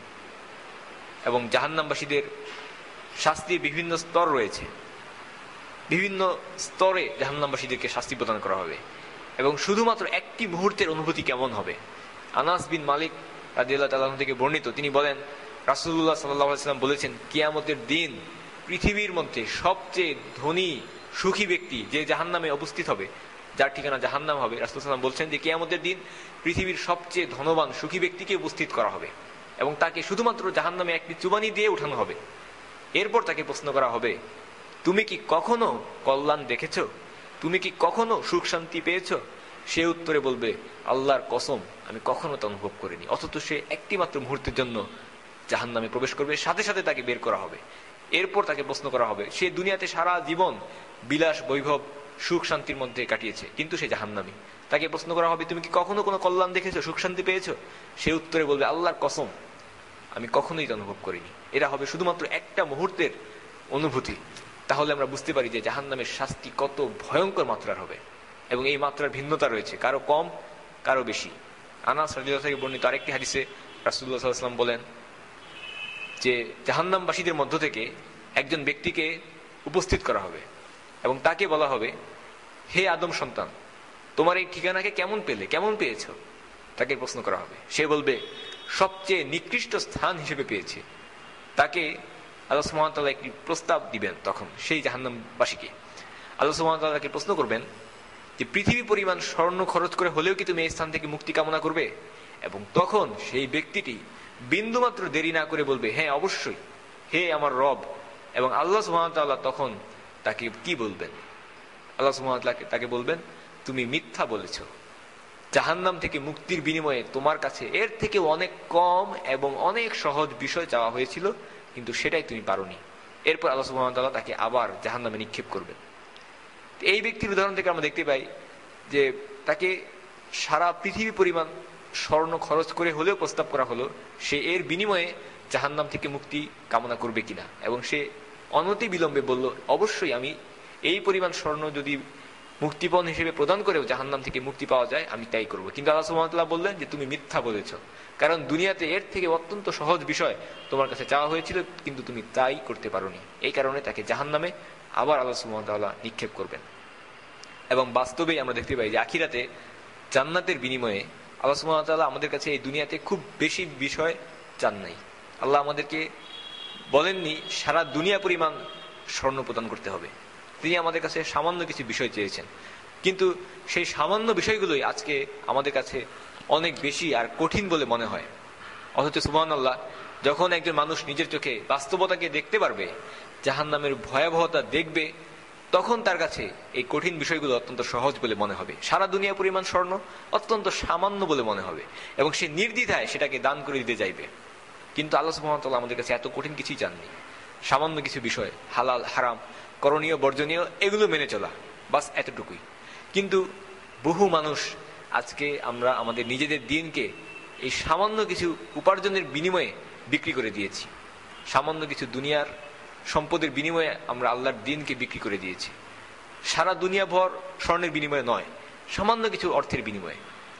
এবং জাহান্নামবাসীদের শাস্তির বিভিন্ন স্তর রয়েছে, বিভিন্ন স্তরে জাহান্নামবাসীদেরকে শাস্তি প্রদান করা হবে। এবং শুধুমাত্র একটি মুহূর্তের অনুভূতি কেমন হবে? আনাস বিন মালিক রাদিয়াল্লাহু তাআলা থেকে বর্ণিত, তিনি বলেন রাসূলুল্লাহ সাল্লাল্লাহু আলাইহি ওয়াসাল্লাম বলেছেন কিয়ামতের দিন পৃথিবীর মধ্যে সবচেয়ে ধনী সুখী ব্যক্তি যে জাহান্নামে উপস্থিত হবে, যার ঠিকানা জাহান্নাম হবে, রাসূলুল্লাহ সাল্লাল্লাহু আলাইহি ওয়াসাল্লাম বলছেন যে কিয়ামতের দিন পৃথিবীর সবচেয়ে ধনবান সুখী ব্যক্তিকে উপস্থিত করা হবে এবং তাকে শুধুমাত্র জাহান্নামে একটি চুবানি দিয়ে উঠানো হবে। এরপর তাকে প্রশ্ন করা হবে, তুমি কি কখনো কল্যাণ দেখেছো? তুমি কি কখনো সুখ শান্তি পেয়েছো? সে উত্তরে বলবে, আল্লাহর কসম আমি কখনো তা অনুভব করিনি। অথচ সে একটি মাত্র মুহূর্তের জন্য জাহান্নামে প্রবেশ করবে, সাথে সাথে তাকে বের করা হবে। এরপর তাকে প্রশ্ন করা হবে, সে দুনিয়াতে সারা জীবন বিলাস বৈভব সুখ শান্তির মধ্যে কাটিয়েছে, কিন্তু সে জাহান্নামী। তাকে প্রশ্ন করা হবে, তুমি কি কখনো কোনো কল্যাণ দেখেছো, সুখ শান্তি পেয়েছো? সে উত্তরে বলবে, আল্লাহর কসম আমি কখনোই তা অনুভব করিনি। এরা হবে শুধুমাত্র একটা মুহূর্তের অনুভূতি। তাহলে আমরা বুঝতে পারি যে জাহান্নামের শাস্তি কত ভয়ঙ্কর মাত্রার হবে, এবং এই মাত্রার ভিন্নতা রয়েছে, কারো কম কারো বেশি। আনাস রাদিয়াল্লাহু থেকে বর্ণিত আরেকটি হাদিসে রাসূলুল্লাহ সাল্লাল্লাহু আলাইহি ওয়াসাল্লাম বলেন যে জাহান্নামবাসীদের মধ্য থেকে একজন ব্যক্তিকে উপস্থিত করা হবে এবং তাকে বলা হবে, হে আদম সন্তান, তোমার এই ঠিকানাকে কেমন পেলে, কেমন পেয়েছো? তাকে প্রশ্ন করা হবে। সে বলবে, সবচেয়ে নিকৃষ্ট স্থান হিসেবে পেয়েছে। তাকে আল্লাহ সুবহানাহু ওয়া তাআলা একটি প্রস্তাব দিবেন। তখন সেই জাহান্নামবাসীকে আল্লাহ সুবহানাহু ওয়া তাআলা তাকে প্রশ্ন করবেন যে পৃথিবী পরিমাণ স্বর্ণ খরচ করে হলেও কি তুমি এই স্থান থেকে মুক্তি কামনা করবে? এবং তখন সেই ব্যক্তিটি বিন্দুমাত্র দেরি না করে বলবে, হ্যাঁ অবশ্যই, হে আমার রব। এবং আল্লাহ সুবহানাহু ওয়া তাআলা তখন তাকে কি বলবেন? আল্লাহ সুবহানাহু ওয়া তাআলা তাকে বলবেন, তুমি মিথ্যা বলেছো। জাহান্নাম থেকে মুক্তির বিনিময়ে তোমার কাছে এর থেকে অনেক কম এবং অনেক সহজ বিষয় চাওয়া হয়েছিল, কিন্তু সেটাই তুমি পারোনি। এরপর আল্লাহ সুবহানাহু ওয়া তাআলা তাকে আবার জাহান্নামে নিক্ষেপ করবেন। এই ব্যক্তির উদাহরণ থেকে আমরা দেখতে পাই যে তাকে সারা পৃথিবী পরিমাণ স্বর্ণ খরচ করে হলেও প্রস্তাব করা হলো, সে এর বিনিময়ে জাহান্নাম থেকে মুক্তি কামনা করবে কিনা। এবং সে অনতি বিলম্বে বলল, অবশ্যই আমি এই পরিমাণ স্বর্ণ যদি মুক্তিপণ হিসেবে প্রদান করেও জাহান্নাম থেকে মুক্তি পাওয়া যায়, আমি তাই করব। কিন্তু আল্লাহ সুবহানাহু ওয়া তাআলা বললেন যে তুমি মিথ্যা বলেছ, কারণ দুনিয়াতে এর থেকে অত্যন্ত সহজ বিষয় তোমার কাছে চাওয়া হয়েছিল, কিন্তু তুমি তাই করতে পারোনি। এই কারণে তাকে জাহান্নামে আবার আল্লাহ সুবহানাহু ওয়া তাআলা নিক্ষেপ করবেন। এবং বাস্তবেই আমরা দেখতে পাই যে আখিরাতে জান্নাতের বিনিময়ে আল্লাহ সুবহানাহু ওয়া তাআলা আমাদের কাছে এই দুনিয়াতে খুব বেশি বিষয় চান নাই। আল্লাহ আমাদেরকে বলেননি সারা দুনিয়া পরিমাণ স্বর্ণ প্রদান করতে হবে, তিনি আমাদের কাছে সামান্য কিছু বিষয় চেয়েছেন। কিন্তু সেই সামান্য বিষয়গুলোই আজকে আমাদের কাছে অনেক বেশি আর কঠিন বলে মনে হয়। অথচ সুবহানাল্লাহ, যখন একজন মানুষ নিজের চোখে বাস্তবতাকে দেখতে পারবে, জাহান্নামের ভয়াবহতা দেখবে, তখন তার কাছে এই কঠিন বিষয়গুলো অত্যন্ত সহজ বলে মনে হবে। সারা দুনিয়া পরিমাণ স্বর্ণ অত্যন্ত সামান্য বলে মনে হবে এবং সে নির্দ্বিধায় সেটাকে দান করে দিতে চাইবে। কিন্তু আল্লাহ সুবহানাহু ওয়া তাআলা আমাদের কাছে এত কঠিন কিছুই চাননি। সামান্য কিছু বিষয়, হালাল হারাম, করণীয় বর্জনীয়, এগুলো মেনে চলা, বাস এতটুকুই। কিন্তু বহু মানুষ আজকে আমরা আমাদের নিজেদের দিনকে এই সামান্য কিছু উপার্জনের বিনিময়ে বিক্রি করে দিয়েছি। সামান্য কিছু দুনিয়ার সম্পদের বিনিময়ে আমরা আল্লাহর দিনকে বিক্রি করে দিয়েছি। সারা দুনিয়া ভর স্বর্ণের বিনিময়ে নয়, সামান্য কিছু অর্থের বিনিময়ে।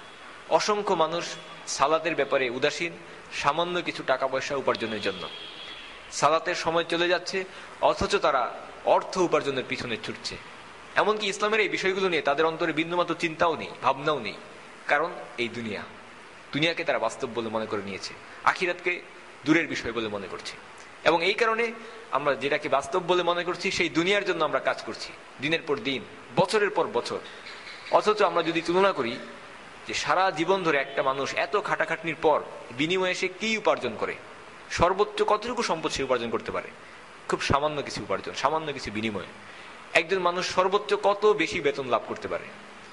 অসংখ্য মানুষ সালাতের ব্যাপারে উদাসীন, সামান্য কিছু টাকা পয়সা উপার্জনের জন্য। সালাতের সময় চলে যাচ্ছে, অথচ তারা অর্থ উপার্জনের পিছনে ছুটছে। এমনকি ইসলামের এই বিষয়গুলো নিয়ে তাদের অন্তরে বিন্দুমাত্র চিন্তাও নেই, ভাবনাও নেই। কারণ এই দুনিয়াকে তারা বাস্তব বলে মনে করে নিয়েছে, আখিরাতকে দূরের বিষয় বলে মনে করছে। এবং এই কারণে আমরা যেটাকে বাস্তব বলে মনে করছি, সেই দুনিয়ার জন্য আমরা কাজ করছি দিনের পর দিন, বছরের পর বছর। অথচ আমরা যদি তুলনা করি যে সারা জীবন ধরে একটা মানুষ এত খাটাখাটনির পর বিনিময়ে সে কি উপার্জন করে, সর্বোচ্চ কতটুকু সম্পদ সে উপার্জন করতে পারে? খুব সামান্য কিছু উপার্জন, সামান্য কিছু বিনিময়ে একজন মানুষ সর্বোচ্চ কত বেশি বেতন লাভ করতে পারে?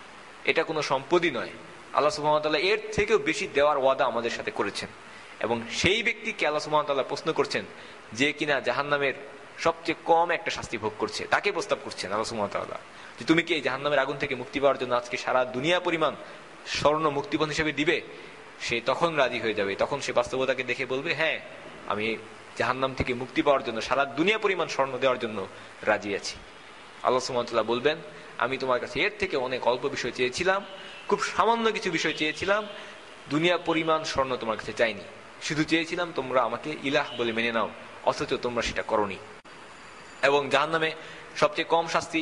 এটা কোনো সম্পদই নয়। আল্লাহ সুবহানাহু ওয়া তাআলা এর থেকেও বেশি দেওয়ার ওয়াদা আমাদের সাথে করেছেন। এবং সেই ব্যক্তিকে আল্লাহ সুবহানাহু ওয়া তাআলা প্রশ্ন করছেন, যে কিনা জাহান্নামের সবচেয়ে কম একটা শাস্তি ভোগ করছে, তাকে প্রস্তাব করছেন আল্লাহ সুবহানাহু ওয়া তাআলা যে তুমি কি এই জাহান্নামের আগুন থেকে মুক্তি পাওয়ার জন্য আজকে সারা দুনিয়া পরিমাণ স্বর্ণ মুক্তিপণ হিসেবে দিবে? সে তখন রাজি হয়ে যাবে, তখন সে বাস্তবতাকে দেখে বলবে, হ্যাঁ, আমি জাহান্নাম থেকে মুক্তি পাওয়ার জন্য সারা দুনিয়া পরিমাণ স্বর্ণ দেওয়ার জন্য রাজি আছি। আল্লাহ সুবহানাহু ওয়া তাআলা বলবেন, আমি তোমার কাছে এর থেকে অনেক অল্প বিষয় চেয়েছিলাম, খুব সামান্য কিছু বিষয় চেয়েছিলাম, দুনিয়া পরিমাণ স্বর্ণ তোমার কাছে চাইনি, শুধু চেয়েছিলাম তোমরা আমাকে ইলাহ বলে মেনে নাও, অথচ তোমরা সেটা করোনি। এবং জাহান্নামে সবচেয়ে কম শাস্তি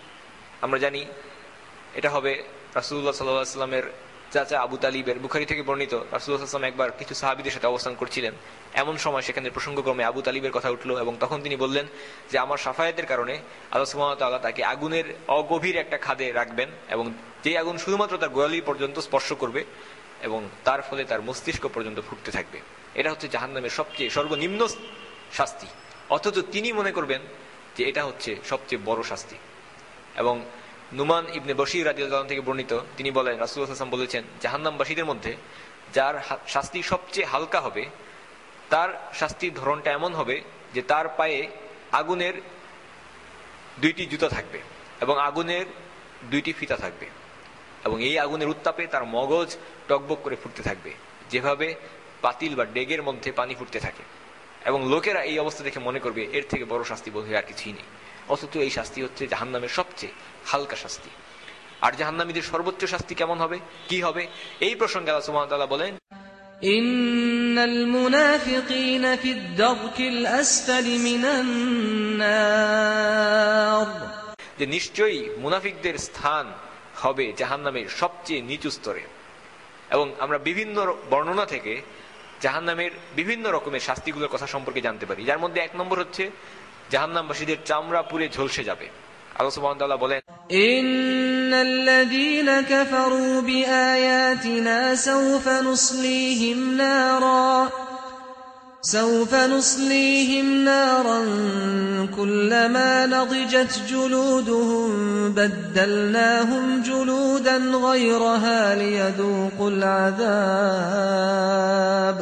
আমরা জানি এটা হবে রাসূলুল্লাহ সাল্লাল্লাহু আলাইহি ওয়াসাল্লামের চাচা আবু তালিবের। বুখারী থেকে বর্ণিত, রাসূলুল্লাহ সাল্লাল্লাহু আলাইহি ওয়াসাল্লাম একবার কিছু সাহাবীদের সাথে অবস্থান করছিলেন, এমন সময় সেখানে প্রসঙ্গক্রমে আবু তালিবের কথা উঠলো এবং তখন তিনি বললেন যে আমার শাফায়াতের কারণে আল্লাহ সুবহানাহু ওয়া তাআলা তাকে আগুনের অগভীর একটা খাদে রাখবেন এবং যেই আগুন শুধুমাত্র তার গোয়ালি পর্যন্ত স্পর্শ করবে এবং তার ফলে তার মস্তিষ্ক পর্যন্ত ফুটতে থাকবে। এটা হচ্ছে জাহান্নামের সবচেয়ে সর্বনিম্ন শাস্তি, অথচ তিনি মনে করবেন যে এটা হচ্ছে সবচেয়ে বড় শাস্তি। এবং নুমান ইবনে বশীর রাদিয়াল্লাহু আনহু থেকে বর্ণিত, তিনি বলেন রাসূলুল্লাহ সাল্লাল্লাহু আলাইহি ওয়াসাল্লাম বলেছেন, জাহান্নামবাসীদের মধ্যে যার শাস্তি সবচেয়ে হালকা হবে, তার শাস্তির ধরনটা এমন হবে যে তার পায়ে আগুনের 2টি জুতা থাকবে এবং আগুনের 2টি ফিতা থাকবে এবং এই আগুনের উত্তাপে তার মগজ টকবক করে ফুটতে থাকবে, যেভাবে পাতিল বা ডেগের মধ্যে পানি ফুটতে থাকে। এবং লোকেরা এই অবস্থা দেখে মনে করবে এর থেকে বড় শাস্তি বোধহয় আর কিছুই নেই, অথচ এই শাস্তি হচ্ছে জাহান্নামের সবচেয়ে হালকা শাস্তি। আর জাহান্নামীদের সর্বোচ্চ শাস্তি কেমন হবে, কি হবে, এই প্রসঙ্গে আল্লাহ সুবহানাহু ওয়া তাআলা বলেন, ইন্নাল মুনাফিকিনা ফিদ দারকিল আসফালি মিনান নার, যে নিশ্চয়ই মুনাফিকদের স্থান হবে জাহান্নামের সবচেয়ে নিচু স্তরে। এবং আমরা বিভিন্ন বর্ণনা থেকে জাহান্নামের বিভিন্ন রকমের শাস্তিগুলোর কথা সম্পর্কে জানতে পারি, যার মধ্যে 1 নম্বর হচ্ছে জাহান্নামবাসীদের চামড়া পুড়ে ঝলসে যাবে। আল্লাহ সুবহানাহু ওয়া তাআলা বলেন, ইন্নাল্লাযীনা কাফারু বিআয়াতিনা সাওফা নুসলিহিম নারান কুল্লামা নাদিজাত জুলুদুহুম বাদদালনাহুম জুলুদান গায়রাহা লিয়াযুকুল আযাব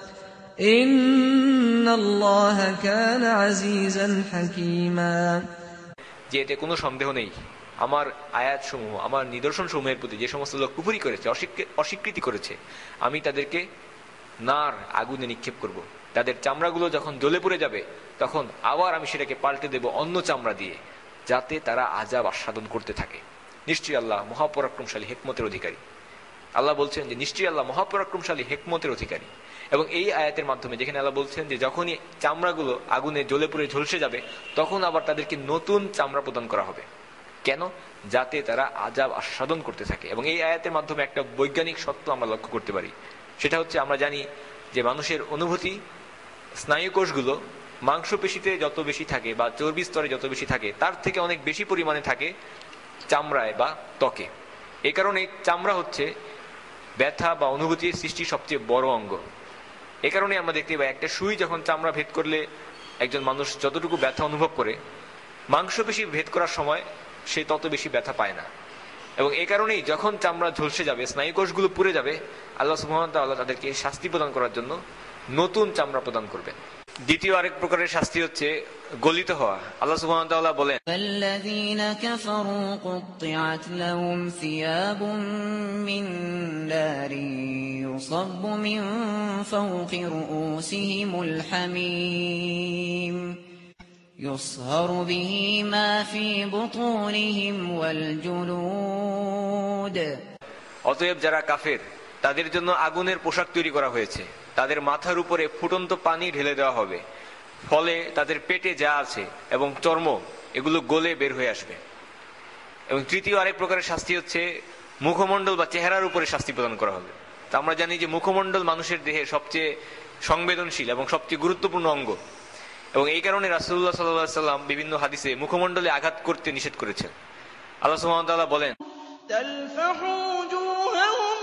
ইন্নাল্লাহা কানা আজিজান হাকীমা। যে এতে কোনো সন্দেহ নেই, আমার আয়াতসমূহ, আমার নিদর্শনসমূহের প্রতি যে সমস্ত লোক কুফরি করেছে, অস্বীকৃতি করেছে, আমি তাদেরকে নার আগুনে নিক্ষেপ করব। তাদের চামড়াগুলো যখন জ্বলে পড়ে যাবে, তখন আবার আমি সেটাকে পাল্টে দেব অন্য চামড়া দিয়ে, যাতে তারা আযাব আস্বাদন করতে থাকে। নিশ্চয়ই আল্লাহ মহাপরাক্রমশালী হিকমতের অধিকারী। আল্লাহ বলছেন যে নিশ্চয়ই আল্লাহ মহাপরাক্রমশালী হিকমতের অধিকারী। এবং এই আয়াতের মাধ্যমে যেখানে আল্লাহ বলছেন যে যখনই চামড়াগুলো আগুনে জ্বলে পুড়ে ঝলসে যাবে তখন আবার তাদেরকে নতুন চামড়া প্রদান করা হবে। কেন? যাতে তারা আযাব আস্বাদন করতে থাকে। এবং এই আয়াতের মাধ্যমে একটা বৈজ্ঞানিক সত্য আমরা লক্ষ্য করতে পারি, সেটা হচ্ছে আমরা জানি যে মানুষের অনুভূতি স্নায়ুকোষগুলো মাংসপেশিতে যত বেশি থাকে বা চর্বি স্তরে যত বেশি থাকে তার থেকে অনেক বেশি পরিমাণে থাকে চামড়ায় বা ত্বকে। এই কারণে চামড়া হচ্ছে ব্যথা বা অনুভূতির সৃষ্টির সবচেয়ে বড় অঙ্গ। এ কারণে আমরা দেখতে পাই একটা সুই যখন চামড়া ভেদ করলে একজন মানুষ যতটুকু ব্যথা অনুভব করে, মাংসপেশি ভেদ করার সময় সে তত বেশি ব্যথা পায় না। এবং এই কারণেই যখন চামড়া ঝলসে যাবে, স্নায়ুকোষগুলো পুড়ে যাবে, আল্লাহ সুবহানাহু ওয়া তাআলা তাদেরকে শাস্তি প্রদান করার জন্য নতুন চামড়া প্রদান করবেন। দ্বিতীয় আরেক প্রকারের শাস্তি হচ্ছে গলিত হওয়া। আল্লাহ সুবহানাহু ওয়া তাআলা বলেন, فالذين كفروا قطعت لهم ثياب من نار يصب من فوق رؤوسهم الحميم يصهر به ما في بطونهم والجلود। অতএব যারা কাফের তাদের জন্য আগুনের পোশাক তৈরি করা হয়েছে, তাদের মাথার উপরে ফুটন্ত পানি ঢেলে দেওয়া হবে, ফলে তাদের পেটে যা আছে এবং চর্ম এগুলো গলে বের হয়ে আসবে। এবং তৃতীয় আরেক প্রকারের শাস্তি হচ্ছে মুখমণ্ডল বা চেহারার উপরে শাস্তি প্রদান করা হবে। তা আমরা জানি যে মুখমণ্ডল মানুষের দেহের সবচেয়ে সংবেদনশীল এবং সবচেয়ে গুরুত্বপূর্ণ অঙ্গ। এবং এই কারণে রাসূলুল্লাহ সাল্লাল্লাহু আলাইহি ওয়াসাল্লাম বিভিন্ন হাদিসে মুখমণ্ডলে আঘাত করতে নিষেধ করেছেন। আল্লাহ সুবহানাহু ওয়া তাআলা বলেন, تلفح وجوههم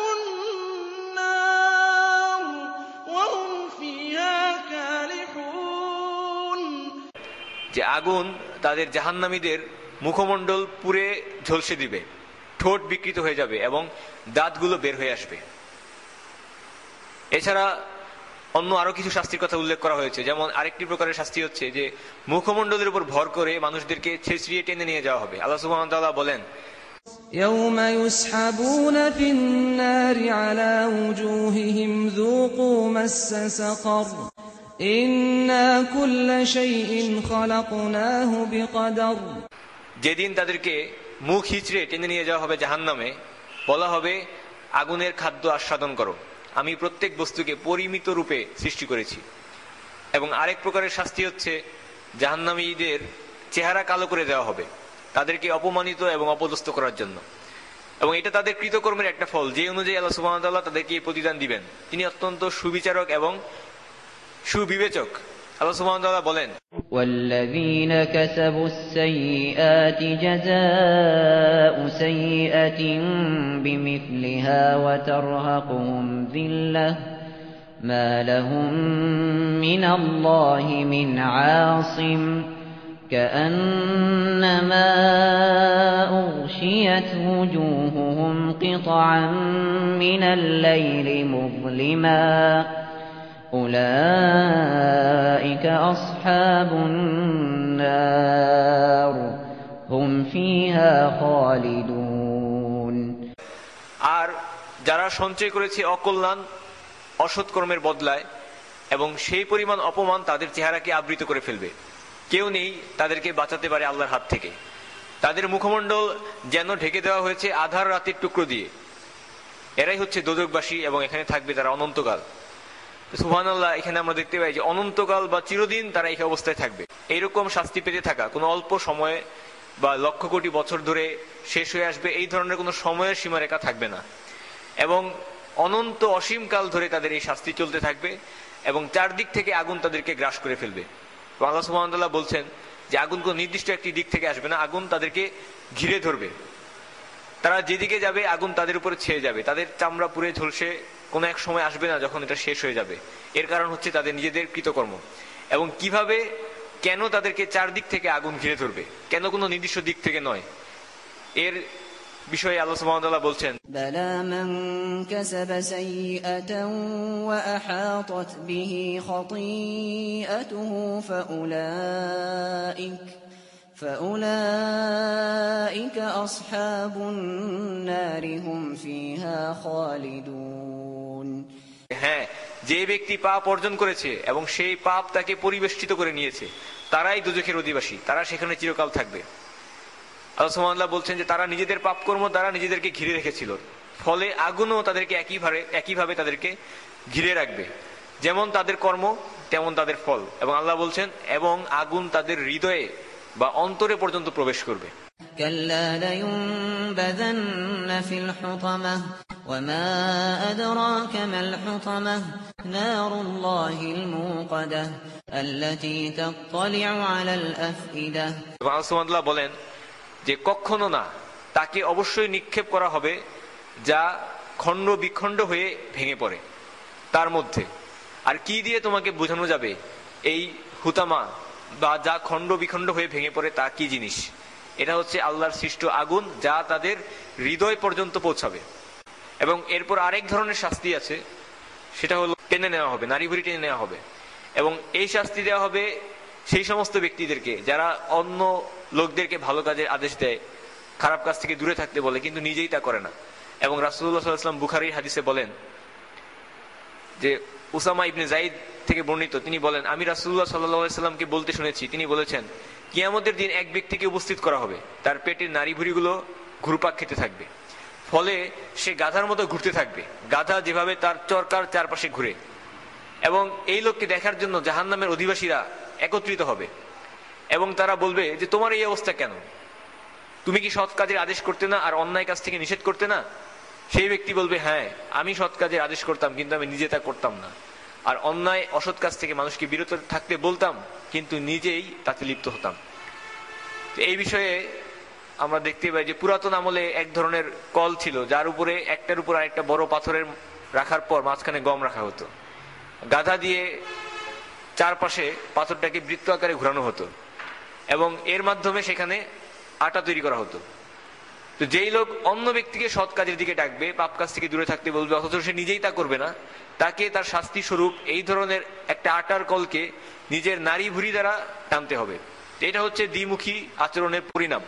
النار وهم فيها كالحون। যে আগুন তাদের জাহান্নামীদের মুখমণ্ডল পুড়ে ঝলসে দিবে, ঠোঁট বিকৃত হয়ে যাবে এবং দাঁতগুলো বের হয়ে আসবে। এছাড়া অন্য আরো কিছু শাস্তির কথা উল্লেখ করা হয়েছে। যেমন আরেকটি প্রকারের শাস্তি হচ্ছে যে মুখমণ্ডলের উপর ভর করে মানুষদেরকে ছেঁচড়িয়ে টেনে নিয়ে যাওয়া হবে। আল্লাহ সুবহানাহু ওয়া তাআলা বলেন, يوم يسحبون في النار على وجوههم ذوقوا مس سقر إنا كل شيء خلقناه بقدر। যেদিন তাদেরকে মুখ হিচড়ে টেনে নিয়ে যাওয়া হবে জাহান্নামে, বলা হবে আগুনের খাদ্য আস্বাদন করো, আমি প্রত্যেক বস্তুকে পরিমিত রূপে সৃষ্টি করেছি। এবং আরেক প্রকারের শাস্তি হচ্ছে জাহান্নামীদের চেহারা কালো করে দেওয়া হবে, তাদেরকে অপমানিত এবং অপদস্থ করার জন্য। এবং এটা তাদের কৃতকর্মের একটা ফল, যে অনুযায়ী আল্লাহ সুবহানাহু ওয়া তাআলা তাদেরকে এই প্রতিদান দিবেন। তিনি অত্যন্ত সুবিচারক এবং সুবিবেচক। আল্লাহ সুবহানাহু ওয়া তাআলা বলেন, والذين كسبوا السيئات جزاء سيئة بمثلها وترهقهم ذلة ما لهم من الله من عاصم كأنما أغشيت وجوههم قطعا من الليل مظلما أولئك أصحاب النار هم فيها خالدون। আর যারা সঞ্চয় করেছে অকল্যাণ অসৎকর্মের বদলায় এবং সেই পরিমাণ অপমান তাদের চেহারাকে আবৃত করে ফেলবে, কেউ নেই তাদেরকে বাঁচাতে পারে আল্লাহর হাত থেকে। তাদের মুখমণ্ডল যেন ঢেকে দেওয়া হয়েছে আধার রাতের টুকরো দিয়ে। এরাই হচ্ছে দোজখবাসী এবং এখানে থাকবে তারা অনন্তকাল। সুবহানাল্লাহ, এখানে আমরা দেখতে পাই যে অনন্তকাল বা চিরদিন তারা এই অবস্থায় থাকবে। এইরকম শাস্তি পেতে থাকা কোনো অল্প সময়ে বা লক্ষ কোটি বছর ধরে শেষ হয়ে আসবে এই ধরনের কোনো সময়ের সীমারেখা থাকবে না, এবং অনন্ত অসীম কাল ধরে তাদের এই শাস্তি চলতে থাকবে এবং চারদিক থেকে আগুন তাদেরকে গ্রাস করে ফেলবে। আল্লাহ সুবহানাহু ওয়া তাআলা বলছেন যে আগুন কোন নির্দিষ্ট একটি দিক থেকে আসবে না, আগুন তাদেরকে ঘিরে ধরবে। তারা যেদিকে যাবে আগুন তাদের উপরে ছেয়ে যাবে, তাদের চামড়া পুড়ে ঝলসে কোনো এক সময় আসবে না যখন এটা শেষ হয়ে যাবে। এর কারণ হচ্ছে তাদের নিজেদের কৃতকর্ম। এবং কিভাবে, কেন তাদেরকে চারদিক থেকে আগুন ঘিরে ধরবে, কেন কোনো নির্দিষ্ট দিক থেকে নয়, এর বিষয়ে আল্লাহ সুবহানাহু ওয়া তাআলা বলছেন, بلى من كسب سيئة وأحاطت به خطيئته فأولئك أصحاب النار هم فيها خالدون। হ্যাঁ, যে ব্যক্তি পাপ অর্জন করেছে এবং সেই পাপ তাকে পরিবেষ্টিত করে নিয়েছে, তারাই দোজখের অধিবাসী, তারা সেখানে চিরকাল থাকবে। আল্লাহ সুবহানাহু ওয়া তাআলা বলছেন যে তারা নিজেদের পাপকর্ম দ্বারা নিজেদেরকে ঘিরে রেখেছিল, ফলে আগুনও তাদেরকে একইভাবে তাদেরকে ঘিরে রাখবে, যেমন তাদের কর্ম তেমন তাদের ফল। এবং আল্লাহ বলছেন এবং আগুন তাদের হৃদয়ে বা অন্তরে পর্যন্ত প্রবেশ করবে। كلا لينبذن في الحطمة وما أدراك ما الحطمة نار الله الموقدة التي تطلع على الأفئدة। এবং আল্লাহ সুবহানাহু ওয়া তাআলা বলেন যে কখনো না, তাকে অবশ্যই নিক্ষেপ করা হবে যা খণ্ড বিখণ্ড হয়ে ভেঙে পড়ে তার মধ্যে। আর কি দিয়ে তোমাকে বোঝানো যাবে এই হুতামা বা যা খণ্ড বিখণ্ড হয়ে ভেঙে পড়ে তা কি জিনিস? এটা হচ্ছে আল্লাহর সৃষ্ট আগুন, যা তাদের হৃদয় পর্যন্ত পৌঁছাবে। এবং এরপর আরেক ধরনের শাস্তি আছে, সেটা হলো টেনে নেওয়া হবে, নারী ভুঁড়ি টেনে নেওয়া হবে। এবং এই শাস্তি দেওয়া হবে সেই সমস্ত ব্যক্তিদেরকে যারা অন্য লোকদেরকে ভালো কাজের আদেশ দেয়, খারাপ কাজ থেকে দূরে থাকতে বলে, কিন্তু নিজেই তা করে না। এবং রাসূলুল্লাহ সাল্লাল্লাহু আলাইহি ওয়াসাল্লাম বুখারীর হাদিসে বলেন যে উসামা ইবনে যায়েদ থেকে বর্ণিত, তিনি বলেন আমি রাসূলুল্লাহ সাল্লাল্লাহু আলাইহি ওয়াসাল্লামকে বলতে শুনেছি, তিনি বলেছেন কিয়ামতের দিন এক ব্যক্তিকে উপস্থিত করা হবে, তার পেটের নাড়ি ভুঁড়িগুলো ঘুরপাক খেতে থাকবে, ফলে সে গাধার মতো ঘুরতে থাকবে, গাধা যেভাবে তার চরকার চারপাশে ঘুরে। এবং এই লোককে দেখার জন্য জাহান্নামের অধিবাসীরা একত্রিত হবে এবং তারা বলবে যে তোমার এই অবস্থা কেন? তুমি কি সৎ কাজের আদেশ করতে না আর অন্যায় কাজ থেকে নিষেধ করতে না? সেই ব্যক্তি বলবে হ্যাঁ, আমি সৎ কাজের আদেশ করতাম কিন্তু আমি নিজে তা করতাম না, আর অন্যায় অসৎ কাজ থেকে মানুষকে বিরত থাকতে বলতাম কিন্তু নিজেই তাতে লিপ্ত হতাম। এই বিষয়ে আমরা দেখতে পাই যে পুরাতন আমলে এক ধরনের কল ছিল, যার উপরে একটার উপর আরেকটা বড় পাথরের রাখার পর মাঝখানে গম রাখা হতো, গাধা দিয়ে চারপাশে পাথরটাকে বৃত্ত আকারে ঘোরানো হতো এবং এর মাধ্যমে সেখানে আটা তৈরি করা হতো। তো যেই লোক অন্য ব্যক্তিকে সৎ কাজের দিকে ডাকবে, পাপ কাজ থেকে দূরে থাকতে বলবে, অথচ সে নিজেই তা করবে না, তাকে তার শাস্তি স্বরূপ এই ধরনের একটা আটার কলকে নিজের নারী ভুঁড়ি দ্বারা টানতে হবে। এটা হচ্ছে দ্বিমুখী আচরণের পরিণাম,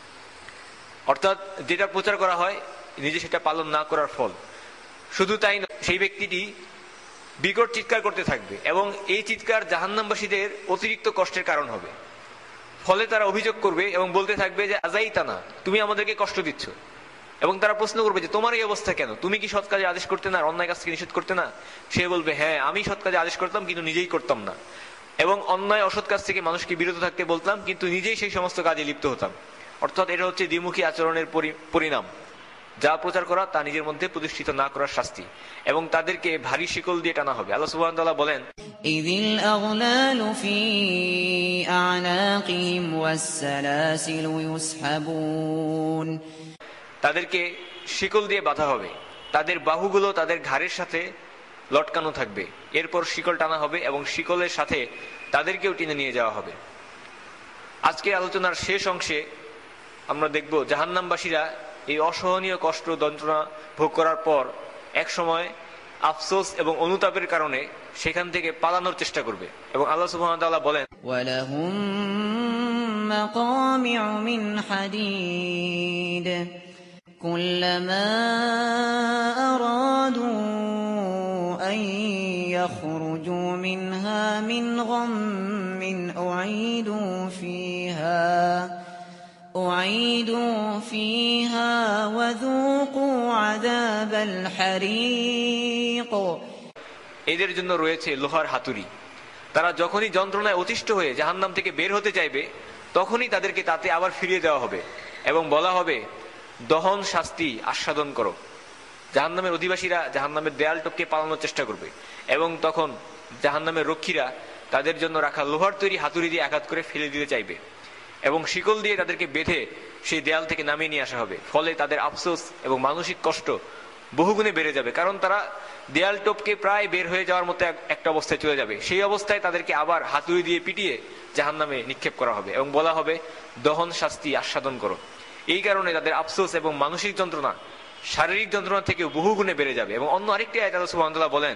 অর্থাৎ যেটা প্রচার করা হয় নিজে সেটা পালন না করার ফল। শুধু তাই নয়, সেই ব্যক্তিটি বিকট চিৎকার করতে থাকবে এবং এই চিৎকার জাহান্নামবাসীদের অতিরিক্ত কষ্টের কারণ হবে। ফলে তারা অভিযোগ করবে এবং বলতে থাকবে যে আযাইতানা, তুমি আমাদেরকে কষ্ট দিচ্ছ। এবং তারা প্রশ্ন করবে যে তোমার এই অবস্থা কেন? তুমি কি সৎ কাজে আদেশ করতে না আর অন্যায় কাজ থেকে নিষেধ করতে না? সে বলবে হ্যাঁ, আমি সৎ কাজে আদেশ করতাম কিন্তু নিজেই করতাম না, এবং অন্যায় অসৎ কাজ থেকে মানুষকে বিরত থাকতে বলতাম কিন্তু নিজেই সেই সমস্ত কাজে লিপ্ত হতাম। অর্থাৎ এটা হচ্ছে দ্বিমুখী আচরণের পরিণাম, যা প্রচার করা তা নিজের মধ্যে প্রতিষ্ঠিত না করার শাস্তি। এবং তাদেরকে ভারী শিকল দিয়ে টানা হবে। আল্লাহ সুবহানাহু ওয়া তাআলা বলেন ইযিল আগলালু ফি আ'নাকিহিম ওয়াস-সালাসিলু ইউসহাবুন, তাদেরকে শিকল দিয়ে বাঁধা হবে, তাদের বাহুগুলো তাদের ঘাড়ের সাথে লটকানো থাকবে, এরপর শিকল টানা হবে এবং শিকলের সাথে তাদেরকেও টেনে নিয়ে যাওয়া হবে। আজকের আলোচনার শেষ অংশে আমরা দেখব জাহান্নামবাসীরা এই অসহনীয় কষ্ট যন্ত্রণা ভোগ করার পর এক সময় আফসোস এবং অনুতাপের কারণে সেখান থেকে পালানোর চেষ্টা করবে। এবং আল্লাহ সুবহানাহু ওয়া তাআলা বলেন ওয়ালাহুম মাকামিউ মিন হাদিদ কুল্লামা আরাদু আন ইয়াখরুজু মিনহা মিন গাম্মিন أعيدوا فيها وذوقوا عذاب الحريق। এদের জন্য রয়েছে লোহার হাতুড়ি। তারা যখনই যন্ত্রণায় অতিষ্ঠ হয়ে জাহান্নাম থেকে বের হতে চাইবে তখনই তাদেরকে তাতে আবার ফিরিয়ে দেওয়া হবে এবং বলা হবে দহন শাস্তি আস্বাদন করো। জাহান্নামের অধিবাসীরা জাহান্নামের দেয়াল টপকে পালানোর চেষ্টা করবে এবং তখন জাহান্নামের রক্ষীরা তাদের জন্য রাখা লোহার তৈরি হাতুড়ি দিয়ে আঘাত করে ফেলে দিতে চাইবে এবং শিকল দিয়ে তাদেরকে বেঁধে সেই দেয়াল থেকে নামিয়ে নিয়ে আসা হবে। ফলে তাদের আফসোস এবং মানসিক কষ্ট বহুগুণে বেড়ে যাবে, কারণ তারা দেয়াল টপকে প্রায় বের হয়ে যাওয়ার মতো একটা অবস্থায় চলে যাবে। সেই অবস্থায় তাদেরকে আবার হাতুড়ি দিয়ে পিটিয়ে জাহান্নামে নিক্ষেপ করা হবে এবং বলা হবে দহন শাস্তি আস্বাদন করো। এই কারণে তাদের আফসোস এবং মানসিক যন্ত্রণা শারীরিক যন্ত্রণা থেকে বহুগুণে বেড়ে যাবে। এবং অন্য আরেকটি আয়াতে আল্লাহ সুবহানাহু ওয়া তাআলা বলেন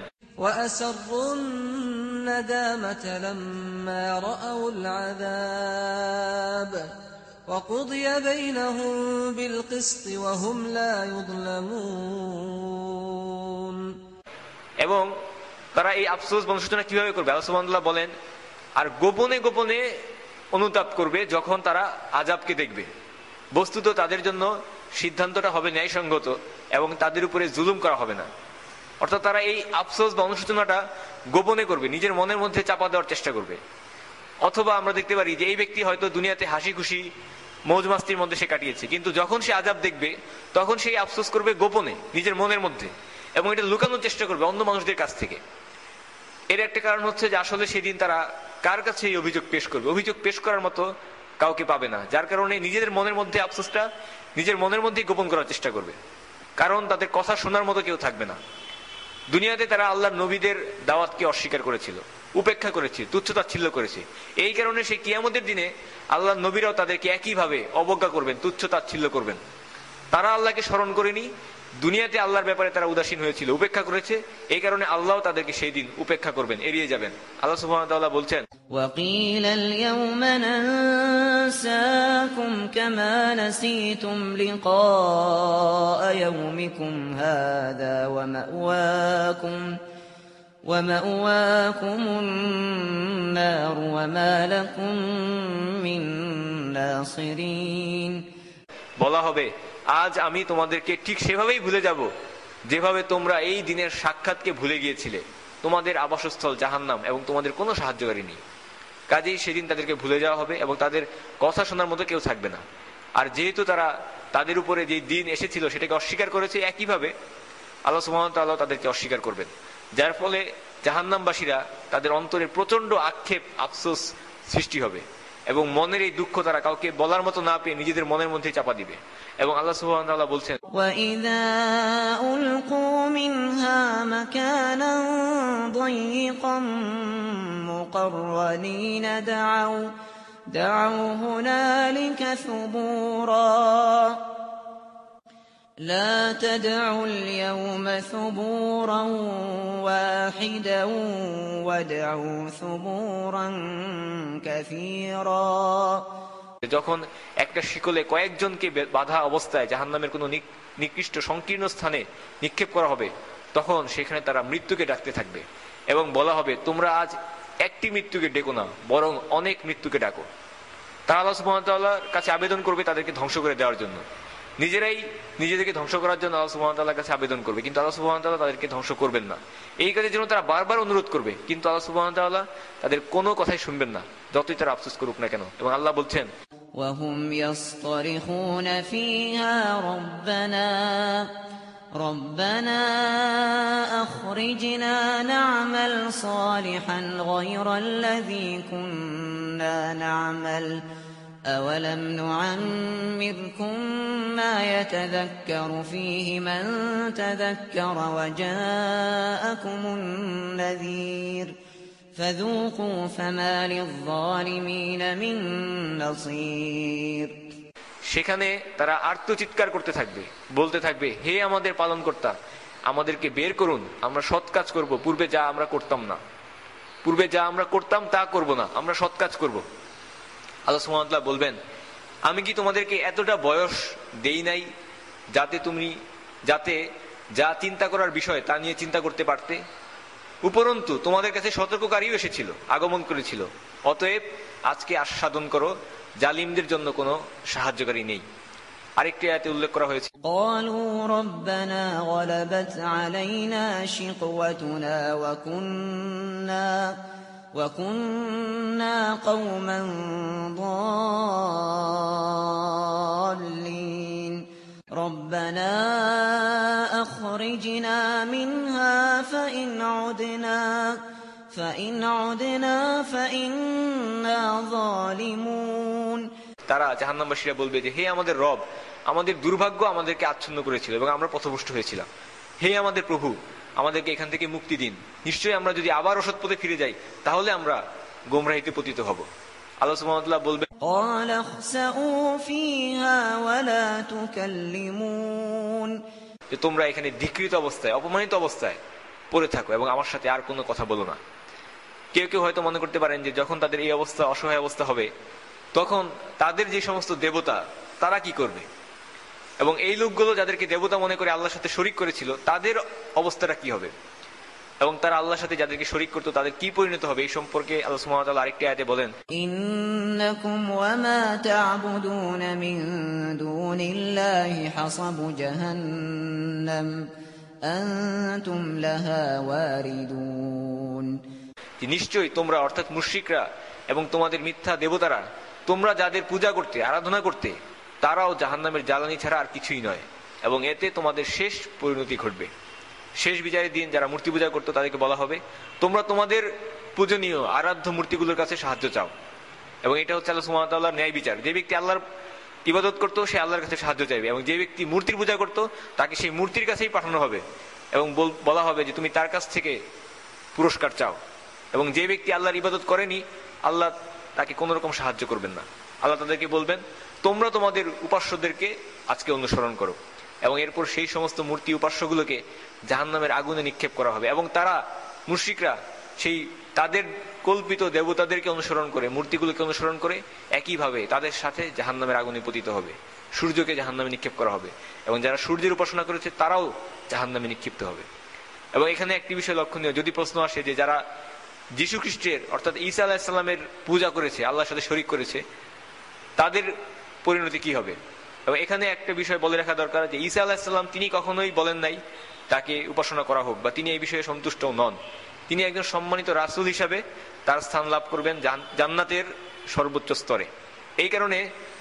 الندامة لما رأوا العذاب وقضي بينهم بالقسط وهم لا يظلمون। এবং তারা এই আফসোস বংশোচনা কিভাবে করবে? আল্লাহ সুবহানাহু ওয়া তাআলা বলেন আর গোপনে গোপনে অনুতাপ করবে যখন তারা আযাবকে দেখবে। বস্তুত তাদের জন্য সিদ্ধান্তটা হবে ন্যায়সঙ্গত এবং তাদের উপরে জুলুম করা হবে না। অর্থাৎ তারা এই আফসোস বা অনুশোচনাটা গোপনে করবে, নিজের মনের মধ্যে চাপা দেওয়ার চেষ্টা করবে। অথবা আমরা দেখতে পারি যে এই ব্যক্তি হয়তো দুনিয়াতে হাসি খুশি মৌজ মাস্তির মধ্যে সে কাটিয়েছে, কিন্তু যখন সে আযাব দেখবে তখন সেই আফসোস করবে গোপনে নিজের মনের মধ্যে, এবং এটা লুকানোর চেষ্টা করবে অন্য মানুষদের কাছ থেকে। এর একটা কারণ হচ্ছে যে আসলে সেদিন তারা কার কাছে এই অভিযোগ পেশ করবে, অভিযোগ পেশ করার মতো কাউকে পাবে না, যার কারণে নিজেদের মনের মধ্যে আফসোসটা নিজের মনের মধ্যেই গোপন করার চেষ্টা করবে, কারণ তাদের কথা শোনার মতো কেউ থাকবে না। দুনিয়াতে তারা আল্লাহর নবীদের দাওয়াতকে অস্বীকার করেছিল, উপেক্ষা করেছে, তুচ্ছতাচ্ছিল্য করেছে। এই কারণে সেই কিয়ামতের দিনে আল্লাহর নবীরাও তাদেরকে একইভাবে অবজ্ঞা করবেন, তুচ্ছতাচ্ছিল্য করবেন। তারা আল্লাহকে স্মরণ করেনি, দুনিয়াতে আল্লাহর ব্যাপারে তারা উদাসীন হয়েছিল, উপেক্ষা করেছে। এই কারণে আল্লাহ তাদেরকে সেই দিন উপেক্ষা করবেন, এড়িয়ে যাবেন। আল্লাহ সুবহানাহু ওয়া তাআলা বলছেন, وَقِيلَ الْيَوْمَ نَنسَاكُمْ كَمَا نَسِيتُمْ لِقَاءَ يَوْمِكُمْ هَذَا وَمَأْوَاكُمُ النَّارُ وَمَا لَكُمْ مِنْ نَاصِرِينَ। বলা হবে, আজ আমি তোমাদেরকে ঠিক সেভাবেই ভুলে যাব যেভাবে তোমরা এই দিনের সাক্ষাৎকে ভুলে গিয়েছিলে। তোমাদের আবাসস্থল জাহান্নাম এবং তোমাদের কোনো সাহায্যকারী নেই। কাজেই সেদিন তাদেরকে ভুলে যাওয়া হবে এবং তাদের কথা শোনার মতো কেউ থাকবে না। আর যেহেতু তারা তাদের উপরে যে দিন এসেছিল সেটাকে অস্বীকার করেছে, একইভাবে আল্লাহ সুবহানাহু ওয়া তাআলা তাদেরকে অস্বীকার করবেন, যার ফলে জাহান্নামবাসীরা তাদের অন্তরে প্রচন্ড আক্ষেপ আফসোস সৃষ্টি হবে এবং মনের এই দুঃখ তারা কাউকে বলার মতো না পেয়ে নিজেদের মনের মধ্যে চাপা দিবে। এবং আল্লাহ সুবহানাহু ওয়া তাআলা বলছেন, وَإِذَا أُلْقُوا مِنْهَا مَكَانًا ضَيِّقًا مُقَرَّنِينَ دَعَوْا هُنَالِكَ ثُبُورًا لَا تَدْعُوا الْيَوْمَ ثُبُورًا وَاحِدًا وَادْعُوا ثُبُورًا كَثِيرًا। যখন একটা শিকলে কয়েকজনকে বাঁধা অবস্থায় জাহান্নামের কোনো নিকৃষ্ট সংকীর্ণ স্থানে নিক্ষেপ করা হবে, তখন সেখানে তারা মৃত্যুকে ডাকতে থাকবে এবং বলা হবে, তোমরা আজ একটি মৃত্যুকে ডেকো না, বরং অনেক মৃত্যুকে ডাকো। তারা আল্লাহ সুবহানাহু ওয়া তাআলার কাছে আবেদন করবে তাদেরকে ধ্বংস করে দেওয়ার জন্য, নিজেরাই নিজেদেরকে ধ্বংস করার জন্য আল্লাহ সুবহানাহু ওয়া তাআলার কাছে আবেদন করবে, কিন্তু আল্লাহ সুবহানাহু ওয়া তাআলা তাদেরকে ধ্বংস করবেন না। এই কাজের জন্য তারা বারবার অনুরোধ করবে, কিন্তু আল্লাহ সুবহানাহু ওয়া তাআলা তাদের কোনো কথাই শুনবেন না, যতই তারা আফসোস করুক না কেন। এবং আল্লাহ বলছেন, وَهُمْ يَصْطَرِخُونَ فِيهَا رَبَّنَا أَخْرِجْنَا نَعْمَلْ صَالِحًا غَيْرَ الَّذِي كُنَّا نَعْمَلُ أَوَلَمْ نُعَمِّرْكُم مَّا يَتَذَكَّرُ فِيهِ مَن تَذَكَّرَ وَجَاءَكُمُ النَّذِيرُ فَذُوقُوا فَمَا لِلظَّالِمِينَ مِن نَّصِيرٍ। সেখানে তারা আর্তচিৎকার করতে থাকবে, বলতে থাকবে, হে আমাদের পালনকর্তা, আমাদেরকে বের করুন, আমরা সৎ কাজ করব, পূর্বে যা আমরা করতাম না, পূর্বে যা আমরা করতাম তা করব না, আমরা সৎ কাজ করব। আল্লাহ সুবহানাহু ওয়া তাআলা বলবেন, আমি কি তোমাদেরকে এতটা বয়স দেই নাই যাতে যা চিন্তা করার বিষয় তা নিয়ে চিন্তা করতে পারতে? উপরন্তু তোমাদের কাছে সতর্ককারীও এসেছিল, আগমন করেছিল। অতএব আজকে আস্বাদন করো, জালিমদের জন্য কোনো সাহায্যকারী নেই। আরেকটি আয়াতে উল্লেখ করা হয়েছে, قالوا ربنا غلبت علينا شقوتنا وكنا قوما ضالين ربنا أخرجنا منها فإن عدنا فإنا ظالمون। তারা জাহান্নামবাসীরা বলবে যে, হে আমাদের রব, আমাদের দুর্ভাগ্য আমাদেরকে আচ্ছন্ন করেছিল এবং আমরা পথভ্রষ্ট হয়েছিলাম। হে আমাদের প্রভু, আমাদেরকে এখান থেকে মুক্তি দিন। নিশ্চয়ই আমরা যদি আবার অসৎ পথে ফিরে যাই তাহলে আমরা গোমরাহিতে পতিত হব। আল্লাহ সুবহানাহু ওয়া তাআলা বলবেন, قال اخسئوا فيها ولا تكلمون যে তোমরা এখানে ধিক্কৃত অবস্থায়, অপমানিত অবস্থায় পড়ে থাকো এবং আমার সাথে আর কোনো কথা বলো না। কেউ কেউ হয়তো মনে করতে পারেন যে যখন তাদের এই অবস্থা, অসহায় অবস্থা হবে, তখন তাদের যে সমস্ত দেবতা তারা কি করবে, এবং এই লোকগুলো যাদেরকে দেবতা মনে করে আল্লাহর সাথে শরীক করেছিল তাদের অবস্থাটা কি হবে। এবং তারা আল্লাহর সাথে যাদেরকে শরীক করতো তাদের কি পরিণত হবে এই সম্পর্কে আল্লাহ সুবহানাহু ওয়া তাআলা আরেকটি আয়াতে বলেন, ইন্নাকুম ওয়া মা তা'বুদুনা মিন দুনিল্লাহি হাসাবু জাহান্নাম আনতুম লাহা ওয়ারিদুন। নিশ্চয়ই তোমরা অর্থাৎ মুশরিকরা এবং তোমাদের মিথ্যা দেবতারা, তোমরা যাদের পূজা করতে আরাধনা করতে তারাও জাহান্নামের জ্বালানি ছাড়া আর কিছুই নয়, এবং এতে তোমাদের শেষ পরিণতি ঘটবে। শেষ বিচারের দিন যারা মূর্তি পূজা করতো তাদেরকে বলা হবে, তোমরা তোমাদের পূজনীয় আরাধ্য মূর্তিগুলোর কাছে সাহায্য চাও। এবং এটা হচ্ছে আল্লাহ সুবহানাহু ওয়া তাআলার ন্যায় বিচার। যে ব্যক্তি আল্লাহর ইবাদত করতো সে আল্লাহর কাছে সাহায্য চাইবে, এবং যে ব্যক্তি মূর্তির পূজা করতো তাকে সেই মূর্তির কাছেই পাঠানো হবে এবং বলা হবে যে তুমি তার কাছ থেকে পুরস্কার চাও। এবং যে ব্যক্তি আল্লাহর ইবাদত করেনি আল্লাহ তাকে কোনো রকম সাহায্য করবেন না। আল্লাহ তাদেরকে বলবেন, তোমরা তোমাদের উপাস্যদেরকে আজকে অনুসরণ করো। এবং এরপর সেই সমস্ত মূর্তি উপাস্যগুলোকে জাহান্নামের আগুনে নিক্ষেপ করা হবে, এবং তারা মুশরিকরা সেই তাদের কল্পিত দেবতাদেরকে অনুসরণ করে, মূর্তিগুলোকে অনুসরণ করে একইভাবে তাদের সাথে জাহান্নামের আগুনে পতিত হবে। সূর্যকে জাহান্নামে নিক্ষেপ করা হবে, এবং যারা সূর্যের উপাসনা করেছে তারাও জাহান্নামে নিক্ষিপ্ত হবে। এবং এখানে একটি বিষয় লক্ষণীয়, যদি প্রশ্ন আসে যে যারা যীশু খ্রিস্টের অর্থাৎ ঈসা আলাইহিস সালামের পূজা করেছে, আল্লাহর সাথে শরীক করেছে, তাদের পরিণতি কি হবে? এবং এখানে একটা বিষয় বলে রাখা দরকার যে ঈসা আলাইহিস সালাম তিনি কখনোই বলেন নাই তাকে উপাসনা করা হোক, বা তিনি এই বিষয়ে সন্তুষ্ট নন। তিনি একজন সম্মানিত রাসূল হিসাবে তার স্থান লাভ করবেন জান্নাতের সর্বোচ্চ স্তরে। এই কারণে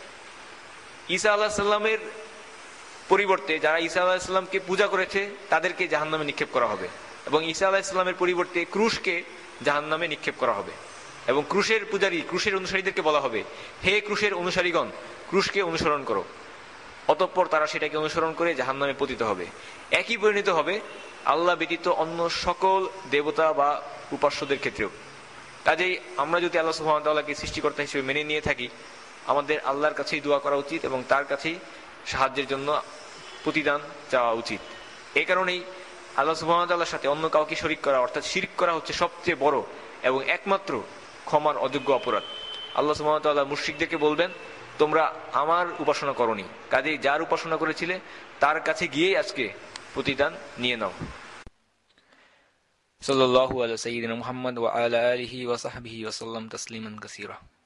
ঈসা আলাইহিস সালামের পরিবর্তে যারা ঈসা আলাইহিস সালামকে পূজা করেছে তাদেরকে জাহান্নামে নিক্ষেপ করা হবে, এবং ঈসা আলাইহিস সালামের পরিবর্তে ক্রুশকে জাহান্নামে নিক্ষেপ করা হবে। এবং ক্রুশের পূজারী, ক্রুশের অনুসারীদেরকে বলা হবে, হে ক্রুশের অনুসারীগণ, ক্রুশকে অনুসরণ করো। অতঃপর তারা সেটাকে অনুসরণ করে জাহান্নামে পতিত হবে। একই পরিণত হবে আল্লাহ ব্যতীত অন্য সকল দেবতা বা উপাস্যদের ক্ষেত্রেও। কাজেই আমরা যদি আল্লাহ সুবহানাহু ওয়া তাআলাকে সৃষ্টিকর্তা হিসেবে মেনে নিয়ে থাকি, আমাদের আল্লাহর কাছেই দোয়া করা উচিত এবং তার কাছেই সাহায্যের জন্য প্রতিদান চাওয়া উচিত। এই কারণেই আল্লাহ সুবহানাহু ওয়া তাআলার সাথে অন্য কাউকে শরীক করা অর্থাৎ শিরক করা হচ্ছে সবচেয়ে বড় এবং একমাত্র ক্ষমার অযোগ্য অপরাধ। আল্লাহ সুবহানাহু ওয়া তাআলা মুশরিকদেরকে বলবেন, তোমরা আমার উপাসনা করনি, কাজেই যার উপাসনা করেছিলে তার কাছে গিয়েই আজকে প্রতিদান নিয়ে নাও। সাল্লাল্লাহু আলা সাইয়্যিদিনা মুহাম্মদ ওয়া আলা আলিহি ওয়া সাহবিহি ওয়া সাল্লাম তাসলিমান কাসীরা।